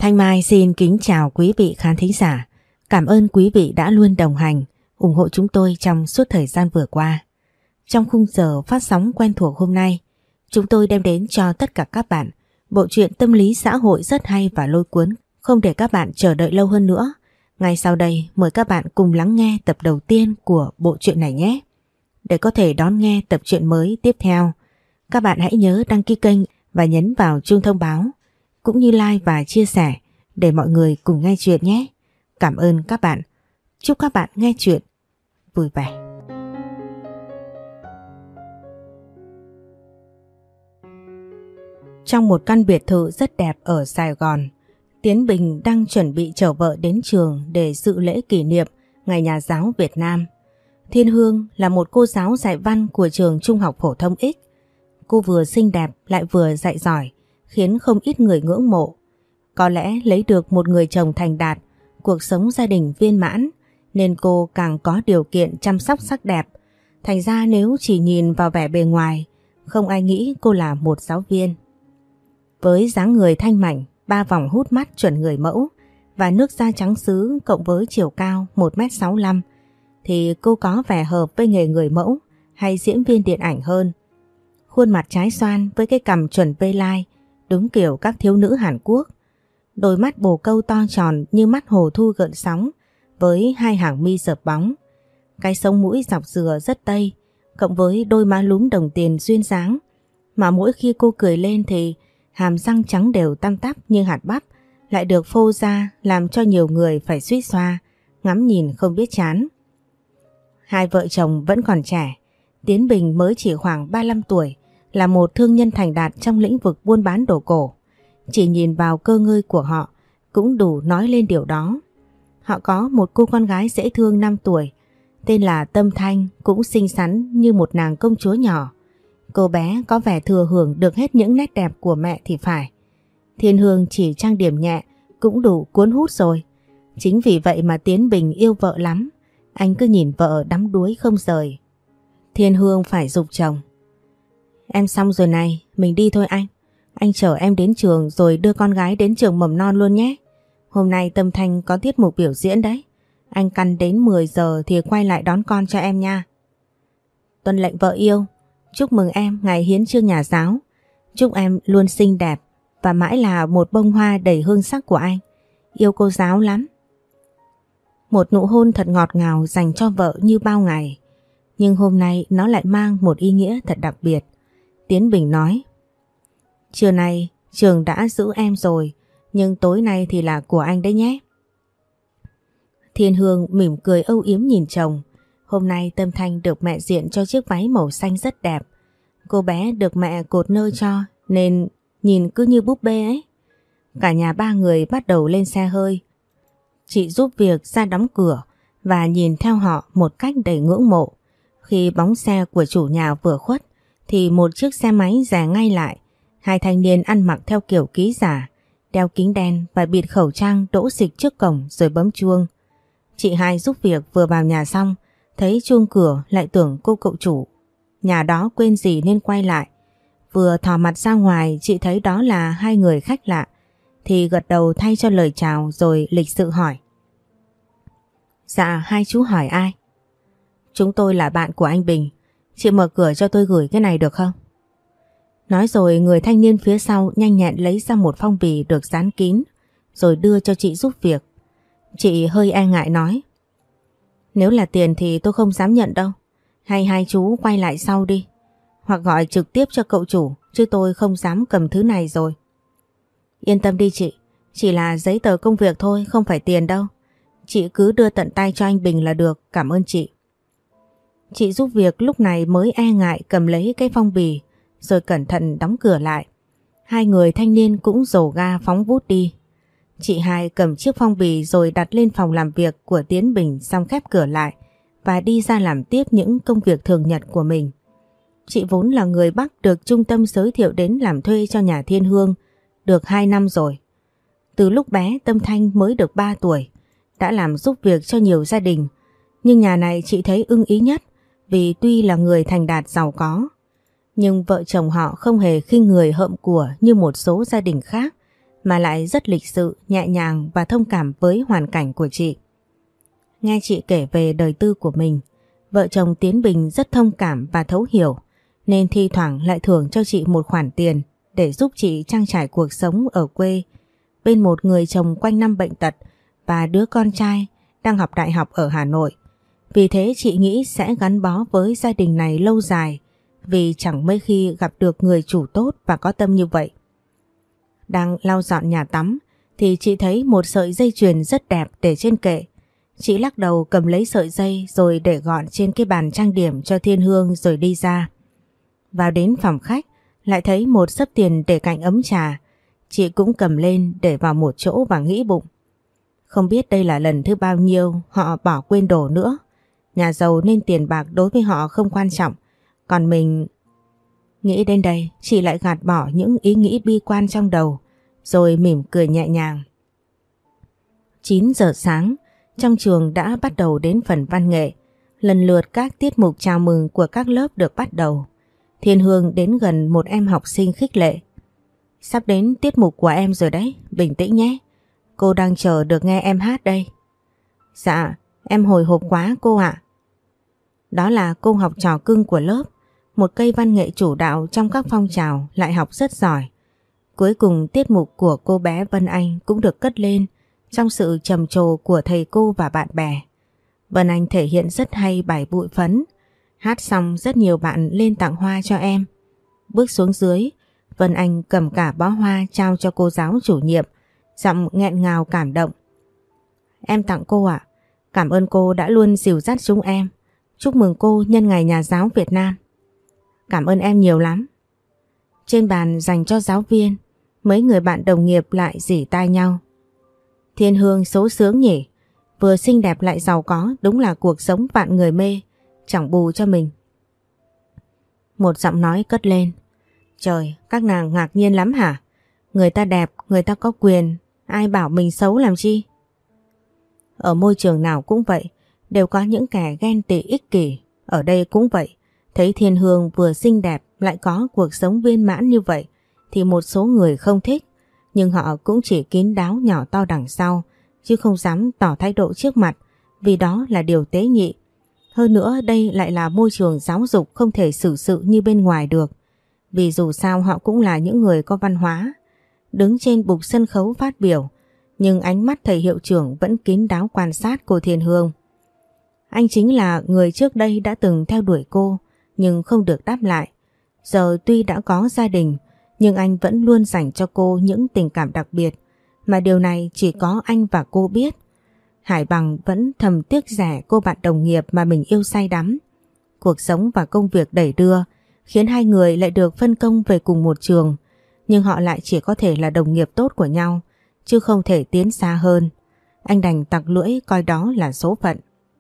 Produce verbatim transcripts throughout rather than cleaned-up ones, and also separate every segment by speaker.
Speaker 1: Thanh Mai xin kính chào quý vị khán thính giả. Cảm ơn quý vị đã luôn đồng hành, ủng hộ chúng tôi trong suốt thời gian vừa qua. Trong khung giờ phát sóng quen thuộc hôm nay, chúng tôi đem đến cho tất cả các bạn bộ truyện tâm lý xã hội rất hay và lôi cuốn. Không để các bạn chờ đợi lâu hơn nữa, ngay sau đây mời các bạn cùng lắng nghe tập đầu tiên của bộ truyện này nhé. Để có thể đón nghe tập truyện mới tiếp theo, các bạn hãy nhớ đăng ký kênh và nhấn vào chuông thông báo, cũng như like và chia sẻ để mọi người cùng nghe chuyện nhé. Cảm ơn các bạn. Chúc các bạn nghe chuyện vui vẻ. Trong một căn biệt thự rất đẹp ở Sài Gòn, Tiến Bình đang chuẩn bị chở vợ đến trường để dự lễ kỷ niệm Ngày Nhà giáo Việt Nam. Thiên Hương là một cô giáo dạy văn của trường Trung học phổ thông X. Cô vừa xinh đẹp lại vừa dạy giỏi, khiến không ít người ngưỡng mộ. Có lẽ lấy được một người chồng thành đạt, cuộc sống gia đình viên mãn, nên cô càng có điều kiện chăm sóc sắc đẹp. Thành ra nếu chỉ nhìn vào vẻ bề ngoài, không ai nghĩ cô là một giáo viên. Với dáng người thanh mảnh, ba vòng hút mắt chuẩn người mẫu và nước da trắng sứ cộng với chiều cao một mét sáu mươi lăm thì cô có vẻ hợp với nghề người mẫu hay diễn viên điện ảnh hơn. Khuôn mặt trái xoan với cái cằm chuẩn V-line, đúng kiểu các thiếu nữ Hàn Quốc. Đôi mắt bồ câu to tròn như mắt hồ thu gợn sóng với hai hàng mi rợp bóng. Cái sống mũi dọc dừa rất tây, cộng với đôi má lúm đồng tiền duyên dáng. Mà mỗi khi cô cười lên thì hàm răng trắng đều tăm tắp như hạt bắp lại được phô ra, làm cho nhiều người phải suýt xoa, ngắm nhìn không biết chán. Hai vợ chồng vẫn còn trẻ. Tiến Bình mới chỉ khoảng ba mươi lăm tuổi, là một thương nhân thành đạt trong lĩnh vực buôn bán đồ cổ. Chỉ nhìn vào cơ ngơi của họ cũng đủ nói lên điều đó. Họ có một cô con gái dễ thương năm tuổi, tên là Tâm Thanh, cũng xinh xắn như một nàng công chúa nhỏ. Cô bé có vẻ thừa hưởng được hết những nét đẹp của mẹ thì phải. Thiên Hương chỉ trang điểm nhẹ cũng đủ cuốn hút rồi. Chính vì vậy mà Tiến Bình yêu vợ lắm. Anh cứ nhìn vợ đắm đuối không rời. Thiên Hương phải giục chồng: "Em xong rồi này, mình đi thôi anh. Anh chở em đến trường rồi đưa con gái đến trường mầm non luôn nhé. Hôm nay Tâm Thanh có tiết mục biểu diễn đấy. Anh căn đến mười giờ thì quay lại đón con cho em nha." "Tuân lệnh vợ yêu. Chúc mừng em ngày hiến chương nhà giáo. Chúc em luôn xinh đẹp và mãi là một bông hoa đầy hương sắc của anh. Yêu cô giáo lắm." Một nụ hôn thật ngọt ngào dành cho vợ như bao ngày. Nhưng hôm nay nó lại mang một ý nghĩa thật đặc biệt. Tiến Bình nói: "Trưa nay trường đã giữ em rồi, nhưng tối nay thì là của anh đấy nhé." Thiên Hương mỉm cười âu yếm nhìn chồng. Hôm nay Tâm Thanh được mẹ diện cho chiếc váy màu xanh rất đẹp. Cô bé được mẹ cột nơ cho nên nhìn cứ như búp bê ấy. Cả nhà ba người bắt đầu lên xe hơi. Chị giúp việc ra đóng cửa và nhìn theo họ một cách đầy ngưỡng mộ. Khi bóng xe của chủ nhà vừa khuất thì một chiếc xe máy rẽ ngay lại. Hai thanh niên ăn mặc theo kiểu ký giả, đeo kính đen và bịt khẩu trang đỗ xịch trước cổng rồi bấm chuông. Chị hai giúp việc vừa vào nhà xong, thấy chuông cửa lại tưởng cô cậu chủ nhà đó quên gì nên quay lại. Vừa thò mặt ra ngoài chị thấy đó là hai người khách lạ thì gật đầu thay cho lời chào rồi lịch sự hỏi: "Dạ hai chú hỏi ai?" "Chúng tôi là bạn của anh Bình. Chị mở cửa cho tôi gửi cái này được không?" Nói rồi người thanh niên phía sau nhanh nhẹn lấy ra một phong bì được dán kín rồi đưa cho chị giúp việc. Chị hơi e ngại nói: "Nếu là tiền thì tôi không dám nhận đâu. Hay hai chú quay lại sau đi, hoặc gọi trực tiếp cho cậu chủ, chứ tôi không dám cầm thứ này rồi." "Yên tâm đi chị, chỉ là giấy tờ công việc thôi, không phải tiền đâu. Chị cứ đưa tận tay cho anh Bình là được, cảm ơn chị." Chị giúp việc lúc này mới e ngại cầm lấy cái phong bì rồi cẩn thận đóng cửa lại. Hai người thanh niên cũng dồ ga phóng vút đi. Chị hai cầm chiếc phong bì rồi đặt lên phòng làm việc của Tiến Bình, xong khép cửa lại và đi ra làm tiếp những công việc thường nhật của mình. Chị vốn là người Bắc được trung tâm giới thiệu đến làm thuê cho nhà Thiên Hương được hai năm rồi. Từ lúc bé Tâm Thanh mới được ba tuổi, đã làm giúp việc cho nhiều gia đình, nhưng nhà này chị thấy ưng ý nhất vì tuy là người thành đạt giàu có, nhưng vợ chồng họ không hề khinh người hợm của như một số gia đình khác mà lại rất lịch sự, nhẹ nhàng và thông cảm với hoàn cảnh của chị. Nghe chị kể về đời tư của mình, vợ chồng Tiến Bình rất thông cảm và thấu hiểu, nên thi thoảng lại thưởng cho chị một khoản tiền để giúp chị trang trải cuộc sống ở quê bên một người chồng quanh năm bệnh tật và đứa con trai đang học đại học ở Hà Nội. Vì thế chị nghĩ sẽ gắn bó với gia đình này lâu dài, vì chẳng mấy khi gặp được người chủ tốt và có tâm như vậy. Đang lau dọn nhà tắm thì chị thấy một sợi dây chuyền rất đẹp để trên kệ. Chị lắc đầu cầm lấy sợi dây rồi để gọn trên cái bàn trang điểm cho Thiên Hương rồi đi ra. Vào đến phòng khách lại thấy một xấp tiền để cạnh ấm trà. Chị cũng cầm lên để vào một chỗ và nghĩ bụng. Không biết đây là lần thứ bao nhiêu họ bỏ quên đồ nữa. Nhà giàu nên tiền bạc đối với họ không quan trọng. Còn mình... Nghĩ đến đây chị lại gạt bỏ những ý nghĩ bi quan trong đầu, rồi mỉm cười nhẹ nhàng. chín giờ sáng, trong trường đã bắt đầu đến phần văn nghệ. Lần lượt các tiết mục chào mừng của các lớp được bắt đầu. Thiên Hương đến gần một em học sinh khích lệ. Sắp đến tiết mục của em rồi đấy, bình tĩnh nhé. Cô đang chờ được nghe em hát đây. Dạ, em hồi hộp quá cô ạ. Đó là cô học trò cưng của lớp, một cây văn nghệ chủ đạo trong các phong trào, lại học rất giỏi. Cuối cùng tiết mục của cô bé Vân Anh cũng được cất lên trong sự trầm trồ của thầy cô và bạn bè. Vân Anh thể hiện rất hay bài Bụi Phấn. Hát xong rất nhiều bạn lên tặng hoa cho em. Bước xuống dưới, Vân Anh cầm cả bó hoa trao cho cô giáo chủ nhiệm, giọng nghẹn ngào cảm động. Em tặng cô ạ. Cảm ơn cô đã luôn dìu dắt chúng em. Chúc mừng cô nhân ngày Nhà giáo Việt Nam. Cảm ơn em nhiều lắm. Trên bàn dành cho giáo viên, mấy người bạn đồng nghiệp lại rỉ tai nhau. Thiên Hương số sướng nhỉ, vừa xinh đẹp lại giàu có, đúng là cuộc sống vạn người mê, chẳng bù cho mình. Một giọng nói cất lên. Trời, các nàng ngạc nhiên lắm hả? Người ta đẹp, người ta có quyền, ai bảo mình xấu làm chi? Ở môi trường nào cũng vậy, đều có những kẻ ghen tị ích kỷ. Ở đây cũng vậy, thấy Thiên Hương vừa xinh đẹp lại có cuộc sống viên mãn như vậy thì một số người không thích, nhưng họ cũng chỉ kín đáo nhỏ to đằng sau, chứ không dám tỏ thái độ trước mặt, vì đó là điều tế nhị. Hơn nữa đây lại là môi trường giáo dục, không thể xử sự như bên ngoài được, vì dù sao họ cũng là những người có văn hóa. Đứng trên bục sân khấu phát biểu, nhưng ánh mắt thầy hiệu trưởng vẫn kín đáo quan sát cô Thiên Hương. Anh chính là người trước đây đã từng theo đuổi cô nhưng không được đáp lại. Giờ tuy đã có gia đình nhưng anh vẫn luôn dành cho cô những tình cảm đặc biệt, mà điều này chỉ có anh và cô biết. Hải Bằng vẫn thầm tiếc rẻ cô bạn đồng nghiệp mà mình yêu say đắm. Cuộc sống và công việc đẩy đưa khiến hai người lại được phân công về cùng một trường, nhưng họ lại chỉ có thể là đồng nghiệp tốt của nhau, chứ không thể tiến xa hơn. Anh đành tặc lưỡi coi đó là số phận.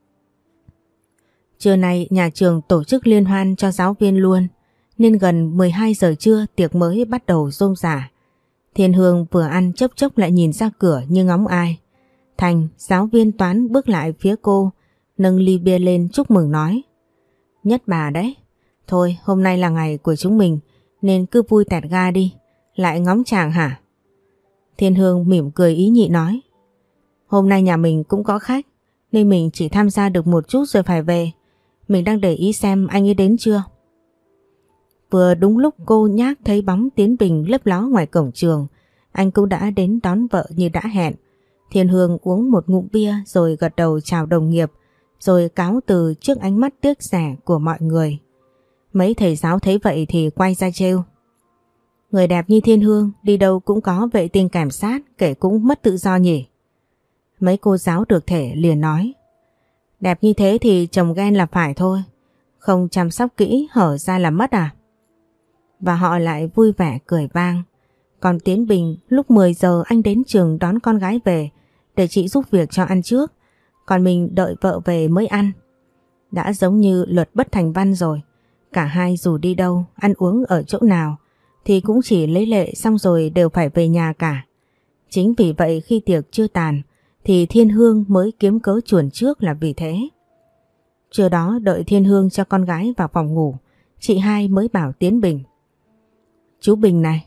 Speaker 1: Trưa nay nhà trường tổ chức liên hoan cho giáo viên luôn, nên gần mười hai giờ trưa tiệc mới bắt đầu rôm rả. Thiên Hương vừa ăn chốc chốc lại nhìn ra cửa như ngóng ai. Thành, giáo viên toán bước lại phía cô, nâng ly bia lên chúc mừng nói. Nhất bà đấy. Thôi hôm nay là ngày của chúng mình nên cứ vui tẹt ga đi. Lại ngóng chàng hả? Thiên Hương mỉm cười ý nhị nói. Hôm nay nhà mình cũng có khách, nên mình chỉ tham gia được một chút rồi phải về. Mình đang để ý xem anh ấy đến chưa. Vừa đúng lúc cô nhác thấy bóng Tiến Bình lấp ló ngoài cổng trường, anh cũng đã đến đón vợ như đã hẹn. Thiên Hương uống một ngụm bia rồi gật đầu chào đồng nghiệp, rồi cáo từ trước ánh mắt tiếc rẻ của mọi người. Mấy thầy giáo thấy vậy thì quay ra trêu. Người đẹp như Thiên Hương đi đâu cũng có vệ tinh cảnh sát, kể cũng mất tự do nhỉ. Mấy cô giáo được thể liền nói. Đẹp như thế thì chồng ghen là phải thôi, không chăm sóc kỹ hở ra là mất à? Và họ lại vui vẻ cười vang. Còn Tiến Bình, lúc mười giờ anh đến trường đón con gái về để chị giúp việc cho ăn trước, còn mình đợi vợ về mới ăn. Đã giống như luật bất thành văn rồi. Cả hai dù đi đâu, ăn uống ở chỗ nào thì cũng chỉ lấy lệ xong rồi đều phải về nhà cả. Chính vì vậy khi tiệc chưa tàn thì Thiên Hương mới kiếm cớ chuồn trước là vì thế. Trưa đó đợi Thiên Hương cho con gái vào phòng ngủ, chị hai mới bảo Tiến Bình. Chú Bình này,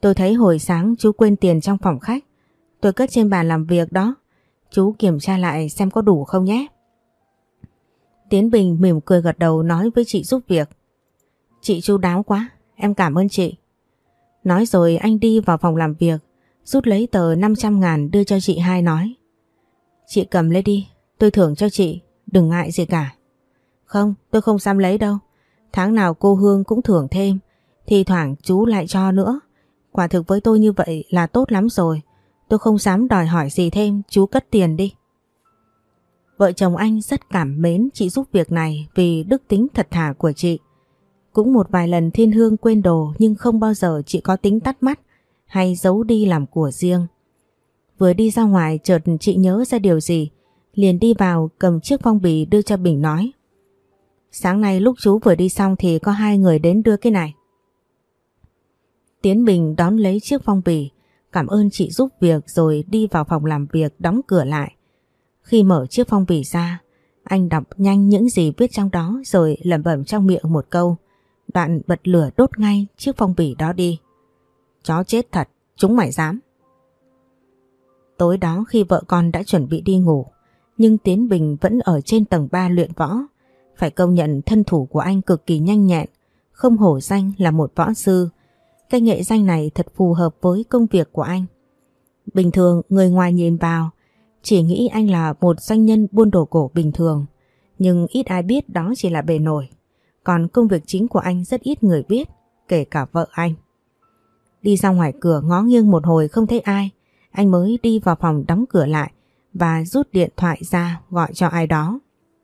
Speaker 1: Tôi thấy hồi sáng chú quên tiền trong phòng khách. Tôi cất trên bàn làm việc đó. Chú kiểm tra lại xem có đủ không nhé. Tiến Bình mỉm cười gật đầu nói với chị giúp việc. Chị chu đáo quá, em cảm ơn chị. Nói rồi anh đi vào phòng làm việc, rút lấy tờ năm trăm ngàn đưa cho chị hai nói. Chị cầm lấy đi, tôi thưởng cho chị, đừng ngại gì cả. Không, tôi không dám lấy đâu. Tháng nào cô Hương cũng thưởng thêm, thì thoảng chú lại cho nữa. Quả thực với tôi như vậy là tốt lắm rồi. Tôi không dám đòi hỏi gì thêm, chú cất tiền đi. Vợ chồng anh rất cảm mến chị giúp việc này vì đức tính thật thà của chị. Cũng một vài lần Thiên Hương quên đồ nhưng không bao giờ chị có tính tắt mắt hay giấu đi làm của riêng. Vừa đi ra ngoài chợt chị nhớ ra điều gì, liền đi vào cầm chiếc phong bì đưa cho Bình nói. Sáng nay lúc chú vừa đi xong thì có hai người đến đưa cái này. Tiến Bình đón lấy chiếc phong bì, cảm ơn chị giúp việc rồi đi vào phòng làm việc đóng cửa lại. Khi mở chiếc phong bì ra, anh đọc nhanh những gì viết trong đó rồi lẩm bẩm trong miệng một câu, đoạn bật lửa đốt ngay chiếc phong bì đó đi. Chó chết thật, chúng mày dám. Tối đó khi vợ con đã chuẩn bị đi ngủ, nhưng Tiến Bình vẫn ở trên tầng ba luyện võ. Phải công nhận thân thủ của anh cực kỳ nhanh nhẹn, không hổ danh là một võ sư. Cái nghệ danh này thật phù hợp với công việc của anh. Bình thường người ngoài nhìn vào chỉ nghĩ anh là một doanh nhân buôn đồ cổ bình thường, nhưng ít ai biết đó chỉ là bề nổi. Còn công việc chính của anh rất ít người biết, kể cả vợ anh. Đi ra ngoài cửa ngó nghiêng một hồi không thấy ai, anh mới đi vào phòng đóng cửa lại và rút điện thoại ra gọi cho ai đó.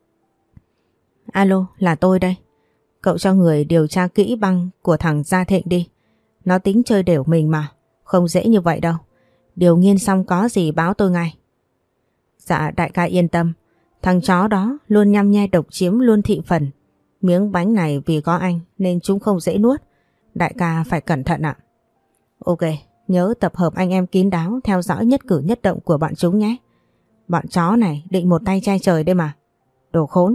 Speaker 1: Alo, là tôi đây. Cậu cho người điều tra kỹ băng của thằng Gia Thịnh đi. Nó tính chơi đều mình mà, không dễ như vậy đâu. Điều nghiên xong có gì báo tôi ngay. Dạ đại ca yên tâm, thằng chó đó luôn nhăm nhe độc chiếm luôn thị phần. Miếng bánh này vì có anh nên chúng không dễ nuốt. Đại ca phải cẩn thận ạ. Ok, nhớ tập hợp anh em kín đáo theo dõi nhất cử nhất động của bọn chúng nhé. Bọn chó này định một tay che trời đây mà. Đồ khốn.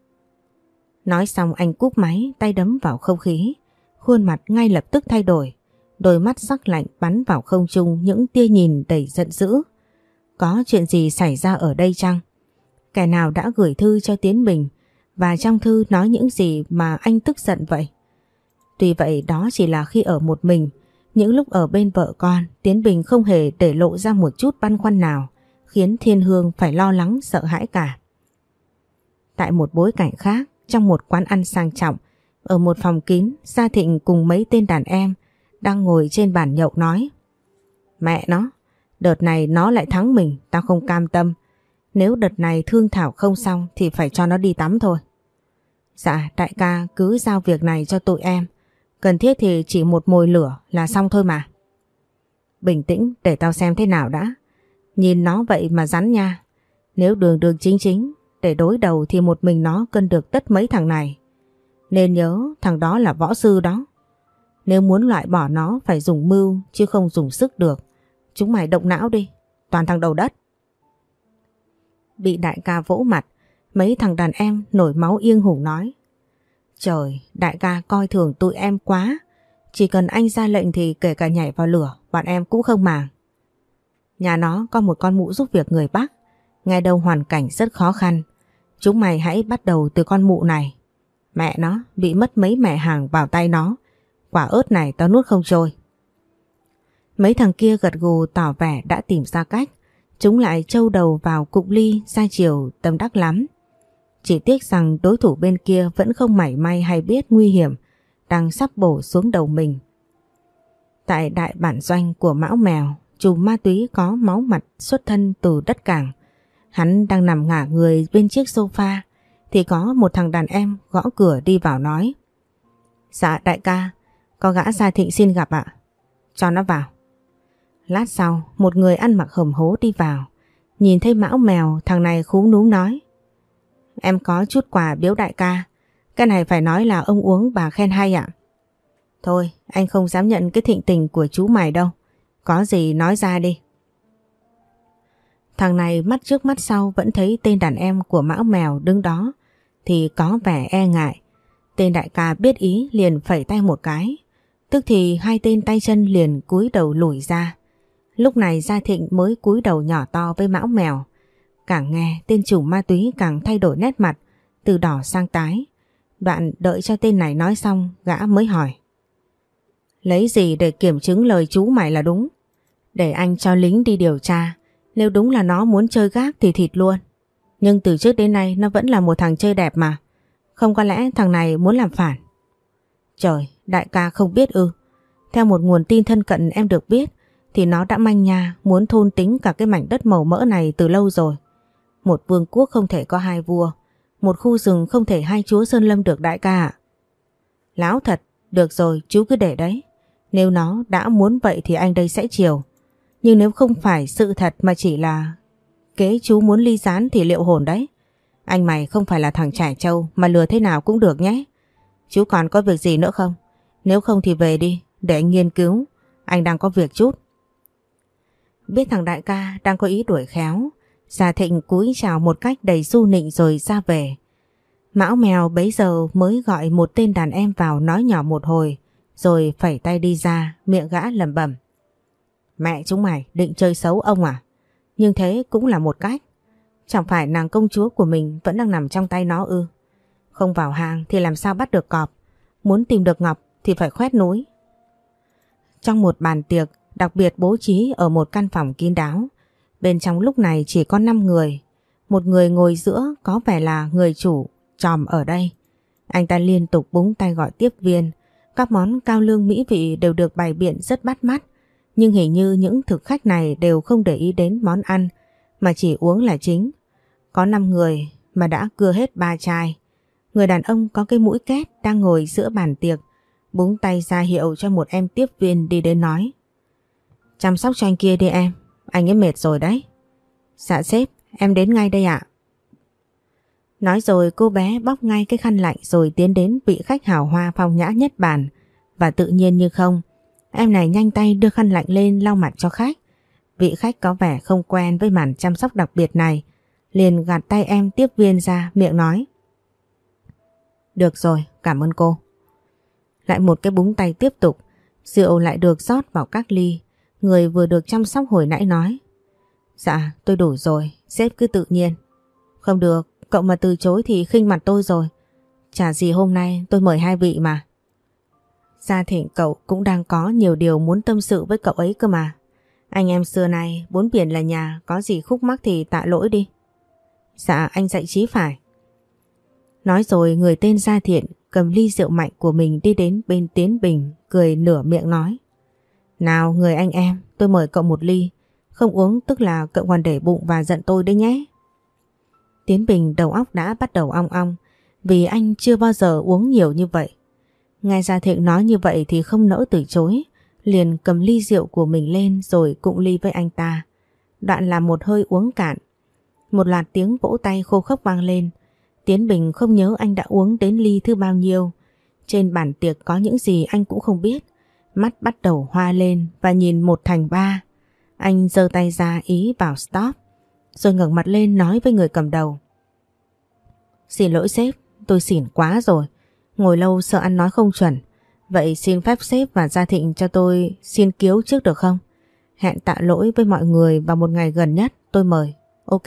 Speaker 1: Nói xong anh cúp máy, tay đấm vào không khí. Khuôn mặt ngay lập tức thay đổi. Đôi mắt sắc lạnh bắn vào không trung những tia nhìn đầy giận dữ. Có chuyện gì xảy ra ở đây chăng? Kẻ nào đã gửi thư cho Tiến Bình và trong thư nói những gì mà anh tức giận vậy? Tuy vậy đó chỉ là khi ở một mình. Những lúc ở bên vợ con, Tiến Bình không hề để lộ ra một chút băn khoăn nào, khiến Thiên Hương phải lo lắng sợ hãi cả. Tại một bối cảnh khác, trong một quán ăn sang trọng, ở một phòng kín, Gia Thịnh cùng mấy tên đàn em đang ngồi trên bàn nhậu nói: Mẹ nó, đợt này nó lại thắng mình, tao không cam tâm. Nếu đợt này thương thảo không xong thì phải cho nó đi tắm thôi. Dạ đại ca cứ giao việc này cho tụi em, cần thiết thì chỉ một mồi lửa là xong thôi mà. Bình tĩnh để tao xem thế nào đã. Nhìn nó vậy mà rắn nha. Nếu đường đường chính chính để đối đầu thì một mình nó cân được tất mấy thằng này. Nên nhớ thằng đó là võ sư đó. Nếu muốn loại bỏ nó phải dùng mưu chứ không dùng sức được. Chúng mày động não đi, toàn thằng đầu đất. Bị đại ca vỗ mặt, mấy thằng đàn em nổi máu yên hùng nói: Trời, đại ca coi thường tụi em quá. Chỉ cần anh ra lệnh thì kể cả nhảy vào lửa, bọn em cũng không màng. Nhà nó có một con mụ giúp việc người Bắc, nghe đâu hoàn cảnh rất khó khăn. Chúng mày hãy bắt đầu từ con mụ này. Mẹ nó bị mất mấy mẹ hàng vào tay nó. Quả ớt này tao nuốt không trôi. Mấy thằng kia gật gù tỏ vẻ đã tìm ra cách. Chúng lại trâu đầu vào cụng ly ra chiều tâm đắc lắm. Chỉ tiếc rằng đối thủ bên kia vẫn không mảy may hay biết nguy hiểm đang sắp bổ xuống đầu mình. Tại đại bản doanh của Mão Mèo, trùm ma túy có máu mặt xuất thân từ đất cảng. Hắn đang nằm ngả người bên chiếc sofa thì có một thằng đàn em gõ cửa đi vào nói: Dạ đại ca, có gã Gia Thịnh xin gặp ạ. Cho nó vào. Lát sau một người ăn mặc hầm hố đi vào. Nhìn thấy Mão Mèo, thằng này khúm núm nói: Em có chút quà biếu đại ca. Cái này phải nói là ông uống bà khen hay ạ. Thôi anh không dám nhận cái thịnh tình của chú mày đâu. Có gì nói ra đi. Thằng này mắt trước mắt sau vẫn thấy tên đàn em của Mão Mèo đứng đó thì có vẻ e ngại. Tên đại ca biết ý liền phẩy tay một cái. Tức thì hai tên tay chân liền cúi đầu lùi ra. Lúc này Gia Thịnh mới cúi đầu nhỏ to với Mão Mèo. Càng nghe tên chủ ma túy càng thay đổi nét mặt, từ đỏ sang tái. Đoạn đợi cho tên này nói xong, gã mới hỏi. Lấy gì để kiểm chứng lời chú mày là đúng? Để anh cho lính đi điều tra. Nếu đúng là nó muốn chơi gác thì thịt luôn. Nhưng từ trước đến nay nó vẫn là một thằng chơi đẹp mà. Không có lẽ thằng này muốn làm phản? Trời, đại ca không biết ư? Theo một nguồn tin thân cận em được biết thì nó đã manh nha muốn thôn tính cả cái mảnh đất màu mỡ này từ lâu rồi. Một vương quốc không thể có hai vua, một khu rừng không thể hai chúa sơn lâm được đại ca ạ. Láo thật, được rồi chú cứ để đấy. Nếu nó đã muốn vậy thì anh đây sẽ chiều. Nhưng nếu không phải sự thật mà chỉ là kế chú muốn ly gián thì liệu hồn đấy. Anh mày không phải là thằng trải trâu mà lừa thế nào cũng được nhé. Chú còn có việc gì nữa không? Nếu không thì về đi, để anh nghiên cứu. Anh đang có việc chút. Biết thằng đại ca đang có ý đuổi khéo, Gia Thịnh cúi chào một cách đầy du nịnh rồi ra về. Mão Mèo bấy giờ mới gọi một tên đàn em vào nói nhỏ một hồi, rồi phẩy tay đi ra, miệng gã lẩm bẩm. Mẹ chúng mày định chơi xấu ông à? Nhưng thế cũng là một cách. Chẳng phải nàng công chúa của mình vẫn đang nằm trong tay nó ư? Không vào hang thì làm sao bắt được cọp? Muốn tìm được ngọc thì phải khoét núi. Trong một bàn tiệc đặc biệt bố trí ở một căn phòng kín đáo, bên trong lúc này chỉ có năm người. Một người ngồi giữa có vẻ là người chủ tròm ở đây. Anh ta liên tục búng tay gọi tiếp viên. Các món cao lương mỹ vị đều được bày biện rất bắt mắt. Nhưng hình như những thực khách này đều không để ý đến món ăn mà chỉ uống là chính. Có năm người mà đã cưa hết ba chai. Người đàn ông có cái mũi két đang ngồi giữa bàn tiệc, búng tay ra hiệu cho một em tiếp viên đi đến nói. Chăm sóc cho anh kia đi em, anh ấy mệt rồi đấy. Dạ sếp, em đến ngay đây ạ. Nói rồi cô bé bóc ngay cái khăn lạnh rồi tiến đến vị khách hào hoa phong nhã nhất bàn. Và tự nhiên như không, em này nhanh tay đưa khăn lạnh lên lau mặt cho khách. Vị khách có vẻ không quen với màn chăm sóc đặc biệt này, liền gạt tay em tiếp viên ra, miệng nói. Được rồi, cảm ơn cô. Lại một cái búng tay tiếp tục, rượu lại được rót vào các ly. Người vừa được chăm sóc hồi nãy nói. Dạ, tôi đủ rồi, sếp cứ tự nhiên. Không được, cậu mà từ chối thì khinh mặt tôi rồi. Chả gì hôm nay tôi mời hai vị mà. Gia Thịnh cậu cũng đang có nhiều điều muốn tâm sự với cậu ấy cơ mà. Anh em xưa nay bốn biển là nhà, có gì khúc mắc thì tạ lỗi đi. Dạ anh dạy chí phải. Nói rồi người tên Gia Thiện cầm ly rượu mạnh của mình đi đến bên Tiến Bình, cười nửa miệng nói. Nào người anh em, tôi mời cậu một ly. Không uống tức là cậu còn để bụng và giận tôi đấy nhé. Tiến Bình đầu óc đã bắt đầu ong ong, vì anh chưa bao giờ uống nhiều như vậy. Nghe Gia Thịnh nói như vậy thì không nỡ từ chối, liền cầm ly rượu của mình lên rồi cụng ly với anh ta. Đoạn làm một hơi uống cạn. Một loạt tiếng vỗ tay khô khốc vang lên. Tiến Bình không nhớ anh đã uống đến ly thứ bao nhiêu. Trên bàn tiệc có những gì anh cũng không biết. Mắt bắt đầu hoa lên và nhìn một thành ba. Anh giơ tay ra ý bảo stop, rồi ngẩng mặt lên nói với người cầm đầu. Xin lỗi sếp, tôi xỉn quá rồi. Ngồi lâu sợ ăn nói không chuẩn. Vậy xin phép sếp và Gia Thịnh cho tôi xin kiếu trước được không? Hẹn tạ lỗi với mọi người vào một ngày gần nhất tôi mời. Ok.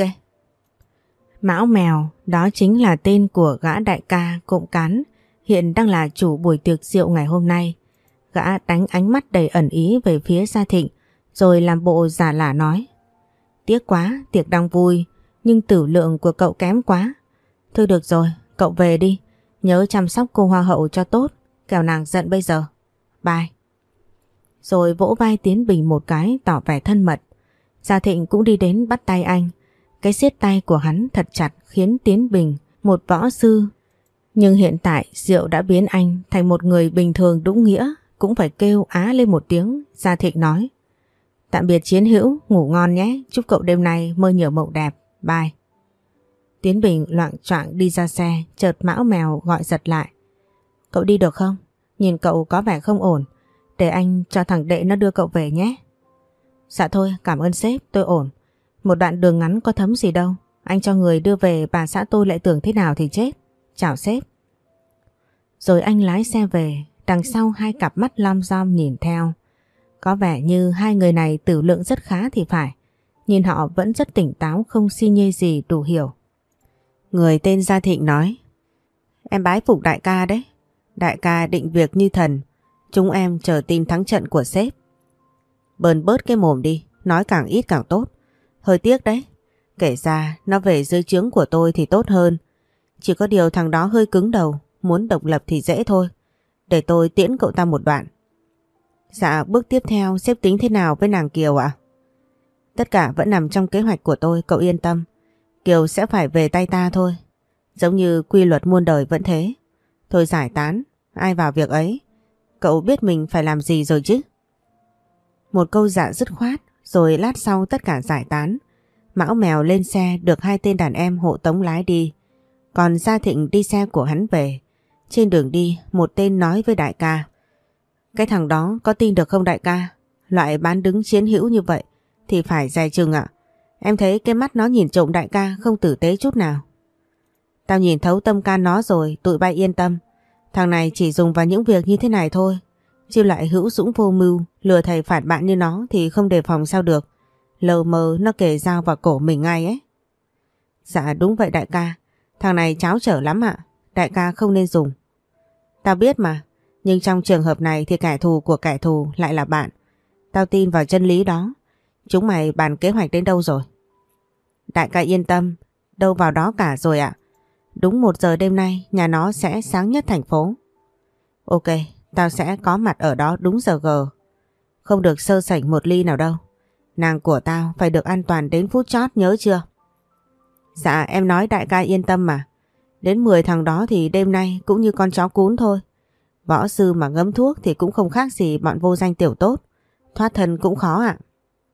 Speaker 1: Mão Mèo, đó chính là tên của gã đại ca cộng cán, hiện đang là chủ buổi tiệc rượu ngày hôm nay. Gã đánh ánh mắt đầy ẩn ý về phía Gia Thịnh, rồi làm bộ giả lả nói. Tiếc quá, tiệc đang vui, nhưng tử lượng của cậu kém quá. Thôi được rồi, cậu về đi, nhớ chăm sóc cô hoa hậu cho tốt, kẻo nàng giận bây giờ. Bye. Rồi vỗ vai Tiến Bình một cái tỏ vẻ thân mật. Gia Thịnh cũng đi đến bắt tay anh. Cái siết tay của hắn thật chặt khiến Tiến Bình, một võ sư. Nhưng hiện tại rượu đã biến anh thành một người bình thường đúng nghĩa, cũng phải kêu á lên một tiếng. Gia Thịnh nói. Tạm biệt chiến hữu, ngủ ngon nhé, chúc cậu đêm nay mơ nhiều mộng đẹp, bye. Tiến Bình loạng choạng đi ra xe, chợt Mão Mèo gọi giật lại. Cậu đi được không? Nhìn cậu có vẻ không ổn, để anh cho thằng đệ nó đưa cậu về nhé. Dạ thôi, cảm ơn sếp, tôi ổn. Một đoạn đường ngắn có thấm gì đâu, anh cho người đưa về bà xã tôi lại tưởng thế nào thì chết. Chào sếp. Rồi anh lái xe về, Đằng sau hai cặp mắt lom rom nhìn theo. Có vẻ như hai người này tử lượng rất khá thì phải. Nhìn họ vẫn rất tỉnh táo, không si nhê gì, đủ hiểu. Người tên Gia Thịnh nói: Em bái phục đại ca đấy. Đại ca định việc như thần. Chúng em chờ tin thắng trận của sếp. Bờn bớt cái mồm đi, nói càng ít càng tốt. Hơi tiếc đấy. Kể ra nó về dưới trướng của tôi thì tốt hơn. Chỉ có điều thằng đó hơi cứng đầu, muốn độc lập thì dễ thôi. Để tôi tiễn cậu ta một đoạn. Dạ, bước tiếp theo sếp tính thế nào với nàng Kiều ạ? Tất cả vẫn nằm trong kế hoạch của tôi, cậu yên tâm. Kiều sẽ phải về tay ta thôi. Giống như quy luật muôn đời vẫn thế. Thôi giải tán, ai vào việc ấy. Cậu biết mình phải làm gì rồi chứ? Một câu dạ dứt khoát, rồi lát sau tất cả giải tán. Mão Mèo lên xe được hai tên đàn em hộ tống lái đi. Còn Gia Thịnh đi xe của hắn về. Trên đường đi, một tên nói với đại ca: Cái thằng đó có tin được không đại ca? Loại bán đứng chiến hữu như vậy thì phải dè chừng ạ. Em thấy cái mắt nó nhìn trộm đại ca không tử tế chút nào. Tao nhìn thấu tâm can nó rồi, tụi bay yên tâm. Thằng này chỉ dùng vào những việc như thế này thôi. Chứ lại hữu dũng vô mưu, lừa thầy phạt bạn như nó thì không đề phòng sao được. Lờ mờ nó kề dao vào cổ mình ngay ấy. Dạ đúng vậy đại ca. Thằng này cháo trở lắm ạ. Đại ca không nên dùng. Tao biết mà. Nhưng trong trường hợp này thì kẻ thù của kẻ thù lại là bạn. Tao tin vào chân lý đó. Chúng mày bàn kế hoạch đến đâu rồi? Đại ca yên tâm. Đâu vào đó cả rồi ạ. Đúng một giờ đêm nay nhà nó sẽ sáng nhất thành phố. Ok, tao sẽ có mặt ở đó đúng giờ gờ. Không được sơ sảnh một ly nào đâu. Nàng của tao phải được an toàn đến phút chót, nhớ chưa? Dạ em nói đại ca yên tâm mà. Đến mười thằng đó thì đêm nay cũng như con chó cún thôi. Võ sư mà ngấm thuốc thì cũng không khác gì bọn vô danh tiểu tốt. Thoát thân cũng khó ạ.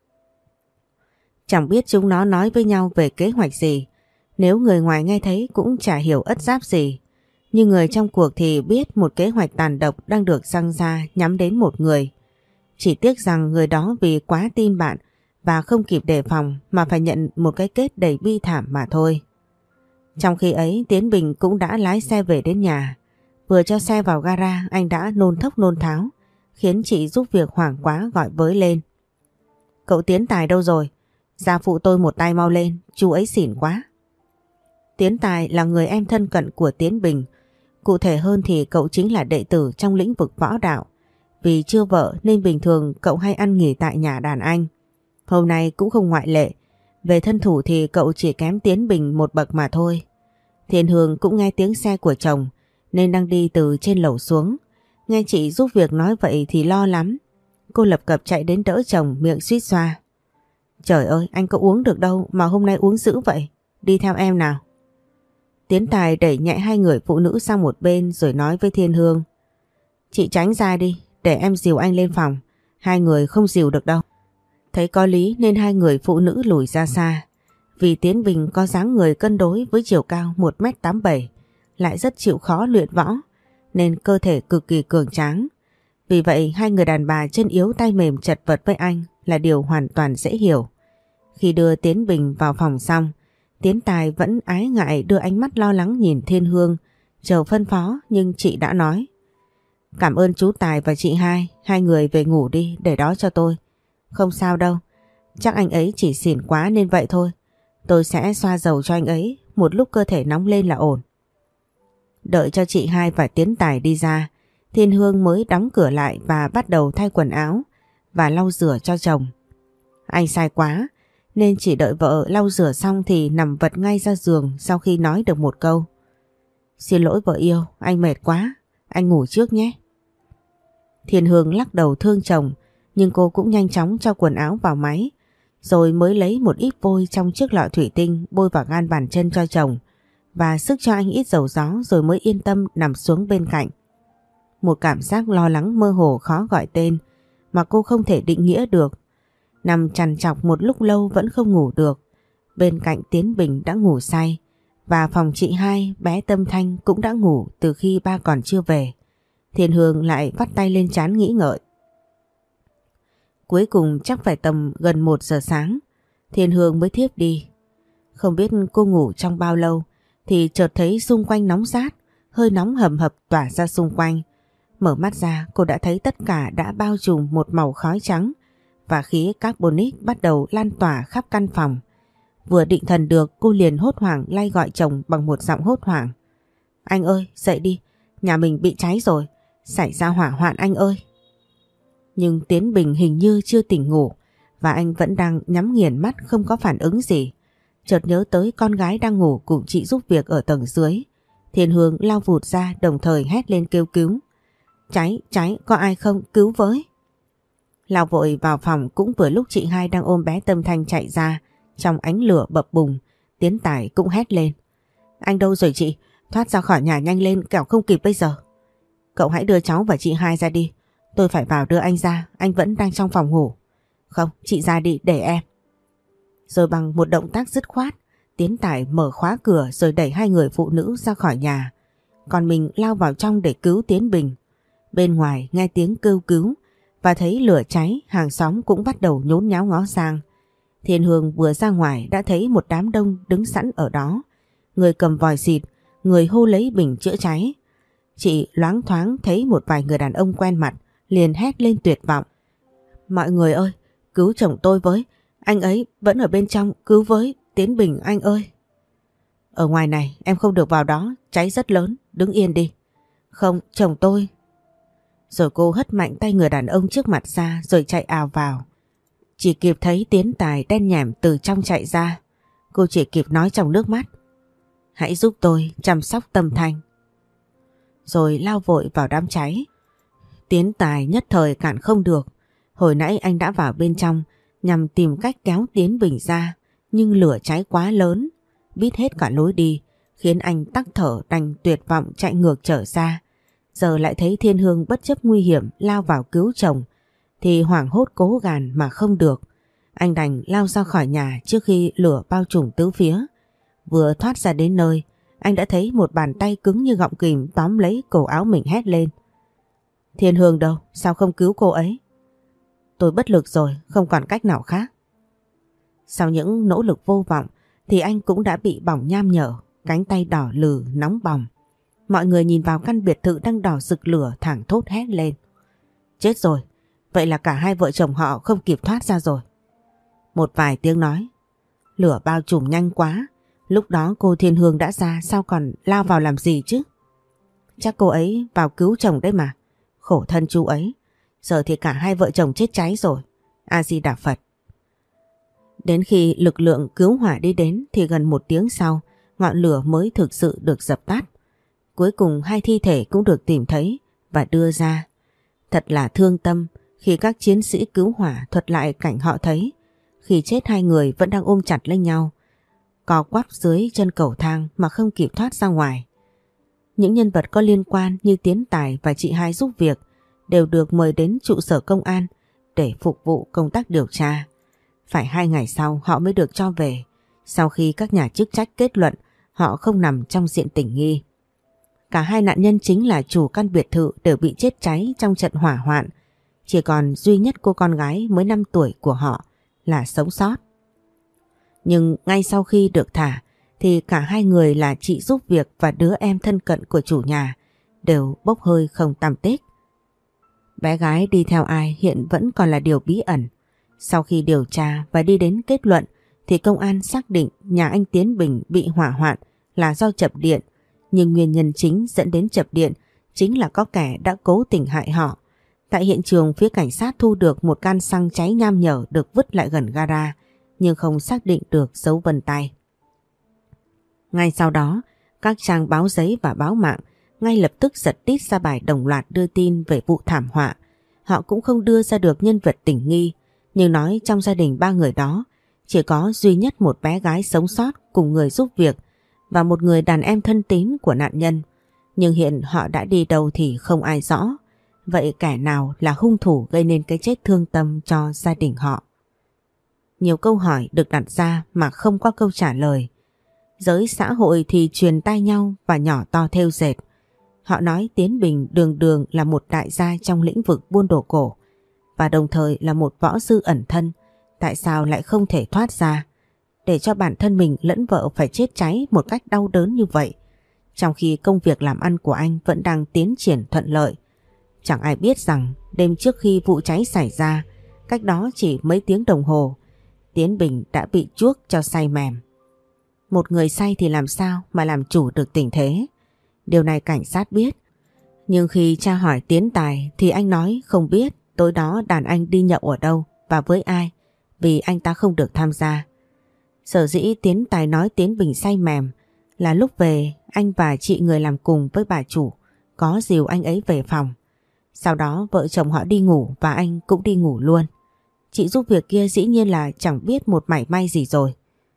Speaker 1: Chẳng biết chúng nó nói với nhau về kế hoạch gì. Nếu người ngoài nghe thấy cũng chả hiểu ất giáp gì. Nhưng người trong cuộc thì biết một kế hoạch tàn độc đang được giăng ra nhắm đến một người. Chỉ tiếc rằng người đó vì quá tin bạn và không kịp đề phòng mà phải nhận một cái kết đầy bi thảm mà thôi. Trong khi ấy Tiến Bình cũng đã lái xe về đến nhà. Vừa cho xe vào gara anh đã nôn thốc nôn tháo, khiến chị giúp việc hoảng quá gọi với lên. Cậu Tiến Tài đâu rồi? Ra phụ tôi một tay mau lên, chú ấy xỉn quá. Tiến Tài là người em thân cận của Tiến Bình. Cụ thể hơn thì cậu chính là đệ tử trong lĩnh vực võ đạo. Vì chưa vợ nên bình thường cậu hay ăn nghỉ tại nhà đàn anh. Hôm nay cũng không ngoại lệ. Về thân thủ thì cậu chỉ kém Tiến Bình một bậc mà thôi. Thiên Hương cũng nghe tiếng xe của chồng nên đang đi từ trên lầu xuống. Nghe chị giúp việc nói vậy thì lo lắm. Cô lập cập chạy đến đỡ chồng, miệng suýt xoa. Trời ơi, anh có uống được đâu mà hôm nay uống dữ vậy. Đi theo em nào. Tiến Tài đẩy nhẹ hai người phụ nữ sang một bên rồi nói với Thiên Hương. Chị tránh ra đi, để em dìu anh lên phòng. Hai người không dìu được đâu. Thấy có lý nên hai người phụ nữ lùi ra xa. Vì Tiến Bình có dáng người cân đối với chiều cao một mét tám mươi bảy, lại rất chịu khó luyện võ, nên cơ thể cực kỳ cường tráng. Vì vậy hai người đàn bà chân yếu tay mềm chật vật với anh là điều hoàn toàn dễ hiểu. Khi đưa Tiến Bình vào phòng xong, Tiến Tài vẫn ái ngại đưa ánh mắt lo lắng nhìn Thiên Hương, chờ phân phó, nhưng chị đã nói. Cảm ơn chú Tài và chị hai, hai người về ngủ đi, để đó cho tôi. Không sao đâu, chắc anh ấy chỉ xỉn quá nên vậy thôi. Tôi sẽ xoa dầu cho anh ấy, một lúc cơ thể nóng lên là ổn. Đợi cho chị hai và Tiến Tài đi ra, Thiên Hương mới đóng cửa lại và bắt đầu thay quần áo và lau rửa cho chồng. Anh sai quá, nên chỉ đợi vợ lau rửa xong thì nằm vật ngay ra giường sau khi nói được một câu. Xin lỗi vợ yêu, anh mệt quá, anh ngủ trước nhé. Thiên Hương lắc đầu thương chồng, nhưng cô cũng nhanh chóng cho quần áo vào máy, rồi mới lấy một ít vôi trong chiếc lọ thủy tinh bôi vào gan bàn chân cho chồng và sức cho anh ít dầu gió rồi mới yên tâm nằm xuống bên cạnh. Một cảm giác lo lắng mơ hồ khó gọi tên mà cô không thể định nghĩa được. Nằm trằn trọc một lúc lâu vẫn không ngủ được. Bên cạnh Tiến Bình đã ngủ say và phòng chị hai bé Tâm Thanh cũng đã ngủ từ khi ba còn chưa về. Thiên Hương lại vắt tay lên trán nghĩ ngợi. Cuối cùng chắc phải tầm gần một giờ sáng Thiên Hương mới thiếp đi. Không biết cô ngủ trong bao lâu thì chợt thấy xung quanh nóng rát, hơi nóng hầm hập tỏa ra xung quanh.
Speaker 2: Mở mắt ra cô đã thấy tất cả đã bao trùm một màu khói trắng và khí carbonic bắt đầu lan tỏa khắp căn phòng. Vừa định thần được cô liền hốt hoảng lay gọi chồng bằng một giọng hốt hoảng. Anh ơi, dậy đi, nhà mình bị cháy rồi, xảy ra hỏa hoạn anh ơi. Nhưng Tiến Bình hình như chưa tỉnh ngủ và anh vẫn đang nhắm nghiền mắt không có phản ứng gì. Chợt nhớ tới con gái đang ngủ cùng chị giúp việc ở tầng dưới. Thiên Hương lao vụt ra đồng thời hét lên kêu cứu. Cháy, cháy, có ai không, cứu với. Lao vội vào phòng cũng vừa lúc chị hai đang ôm bé Tâm Thanh chạy ra. Trong ánh lửa bập bùng, Tiến Tài cũng hét lên. Anh đâu rồi chị? Thoát ra khỏi nhà nhanh lên kẻo không kịp bây giờ. Cậu hãy đưa cháu và chị hai ra đi. Tôi phải vào đưa anh ra, anh vẫn đang trong phòng ngủ. Không, chị ra đi để em. Rồi bằng một động tác dứt khoát, Tiến Tài mở khóa cửa rồi đẩy hai người phụ nữ ra khỏi nhà. Còn mình lao vào trong để cứu Tiến Bình. Bên ngoài nghe tiếng kêu cứu và thấy lửa cháy, hàng xóm cũng bắt đầu nhốn nháo ngó sang. Thiên Hương vừa ra ngoài đã thấy một đám đông đứng sẵn ở đó. Người cầm vòi xịt, người hô lấy bình chữa cháy. Chị loáng thoáng thấy một vài người đàn ông quen mặt, liền hét lên tuyệt vọng. Mọi người ơi, cứu chồng tôi với, anh ấy vẫn ở bên trong, cứu với, Tiến Bình anh ơi. Ở ngoài này em không được vào đó, cháy rất lớn, đứng yên đi. Không, chồng tôi. Rồi cô hất mạnh tay người đàn ông trước mặt ra rồi chạy ào vào. Chỉ kịp thấy Tiến Tài đen nhẻm từ trong chạy ra. Cô chỉ kịp nói trong nước mắt. Hãy giúp tôi chăm sóc Tâm Thanh. Rồi lao vội vào đám cháy. Tiến Tài nhất thời cản không được. Hồi nãy anh đã vào bên trong nhằm tìm cách kéo Tiến Bình ra. Nhưng lửa cháy quá lớn, bít hết cả lối đi, khiến anh tắc thở đành tuyệt vọng chạy ngược trở ra. Giờ lại thấy Thiên Hương bất chấp nguy hiểm lao vào cứu chồng, thì hoảng hốt cố gàn mà không được. Anh đành lao ra khỏi nhà trước khi lửa bao trùm tứ phía. Vừa thoát ra đến nơi, anh đã thấy một bàn tay cứng như gọng kìm tóm lấy cổ áo mình hét lên. Thiên Hương đâu? Sao không cứu cô ấy? Tôi bất lực rồi, không còn cách nào khác. Sau những nỗ lực vô vọng thì anh cũng đã bị bỏng nham nhở, cánh tay đỏ lừ nóng bỏng. Mọi người nhìn vào căn biệt thự đang đỏ rực lửa thảng thốt hét lên. Chết rồi, vậy là cả hai vợ chồng họ không kịp thoát ra rồi. Một vài tiếng nói. Lửa bao trùm nhanh quá, lúc đó cô Thiên Hương đã ra sao còn lao vào làm gì chứ? Chắc cô ấy vào cứu chồng đấy mà. Khổ thân chú ấy, giờ thì cả hai vợ chồng chết cháy rồi. A Di Đà Phật. Đến khi lực lượng cứu hỏa đi đến thì gần một tiếng sau, ngọn lửa mới thực sự được dập tắt. Cuối cùng hai thi thể cũng được tìm thấy và đưa ra. Thật là thương tâm khi các chiến sĩ cứu hỏa thuật lại cảnh họ thấy. Khi chết hai người vẫn đang ôm chặt lấy nhau, co quắp dưới chân cầu thang mà không kịp thoát ra ngoài. Những nhân vật có liên quan như Tiến Tài và chị hai giúp việc đều được mời đến trụ sở công an để phục vụ công tác điều tra. Phải hai ngày sau họ mới được cho về, sau khi các nhà chức trách kết luận họ không nằm trong diện tình nghi. Cả hai nạn nhân chính là chủ căn biệt thự đều bị chết cháy trong trận hỏa hoạn. Chỉ còn duy nhất cô con gái mới năm tuổi của họ là sống sót. Nhưng ngay sau khi được thả thì cả hai người là chị giúp việc và đứa em thân cận của chủ nhà đều bốc hơi không tăm tích. Bé gái đi theo ai hiện vẫn còn là điều bí ẩn. Sau khi điều tra và đi đến kết luận thì công an xác định nhà anh Tiến Bình bị hỏa hoạn là do chập điện. Nhưng nguyên nhân chính dẫn đến chập điện chính là có kẻ đã cố tình hại họ. Tại hiện trường phía cảnh sát thu được một can xăng cháy nham nhở được vứt lại gần gara nhưng không xác định được dấu vân tay. Ngay sau đó, các trang báo giấy và báo mạng ngay lập tức giật tít ra bài đồng loạt đưa tin về vụ thảm họa. Họ cũng không đưa ra được nhân vật tình nghi, nhưng nói trong gia đình ba người đó chỉ có duy nhất một bé gái sống sót cùng người giúp việc và một người đàn em thân tín của nạn nhân. Nhưng hiện họ đã đi đâu thì không ai rõ. Vậy kẻ nào là hung thủ gây nên cái chết thương tâm cho gia đình họ? Nhiều câu hỏi được đặt ra mà không có câu trả lời. Giới xã hội thì truyền tai nhau và nhỏ to thêu dệt. Họ nói Tiến Bình đường đường là một đại gia trong lĩnh vực buôn đồ cổ và đồng thời là một võ sư ẩn thân. Tại sao lại không thể thoát ra để cho bản thân mình lẫn vợ phải chết cháy một cách đau đớn như vậy, trong khi công việc làm ăn của anh vẫn đang tiến triển thuận lợi? Chẳng ai biết rằng đêm trước khi vụ cháy xảy ra, cách đó chỉ mấy tiếng đồng hồ, Tiến Bình đã bị chuốc cho say mềm. Một người say thì làm sao mà làm chủ được tình thế? Điều này cảnh sát biết. Nhưng khi tra hỏi Tiến Tài thì anh nói không biết tối đó đàn anh đi nhậu ở đâu và với ai, vì anh ta không được tham gia. Sở dĩ Tiến Tài nói Tiến Bình say mềm là lúc về anh và chị người làm cùng với bà chủ có dìu anh ấy về phòng. Sau đó vợ chồng họ đi ngủ và anh cũng đi ngủ luôn. Chị giúp việc kia dĩ nhiên là chẳng biết một mảy may gì rồi.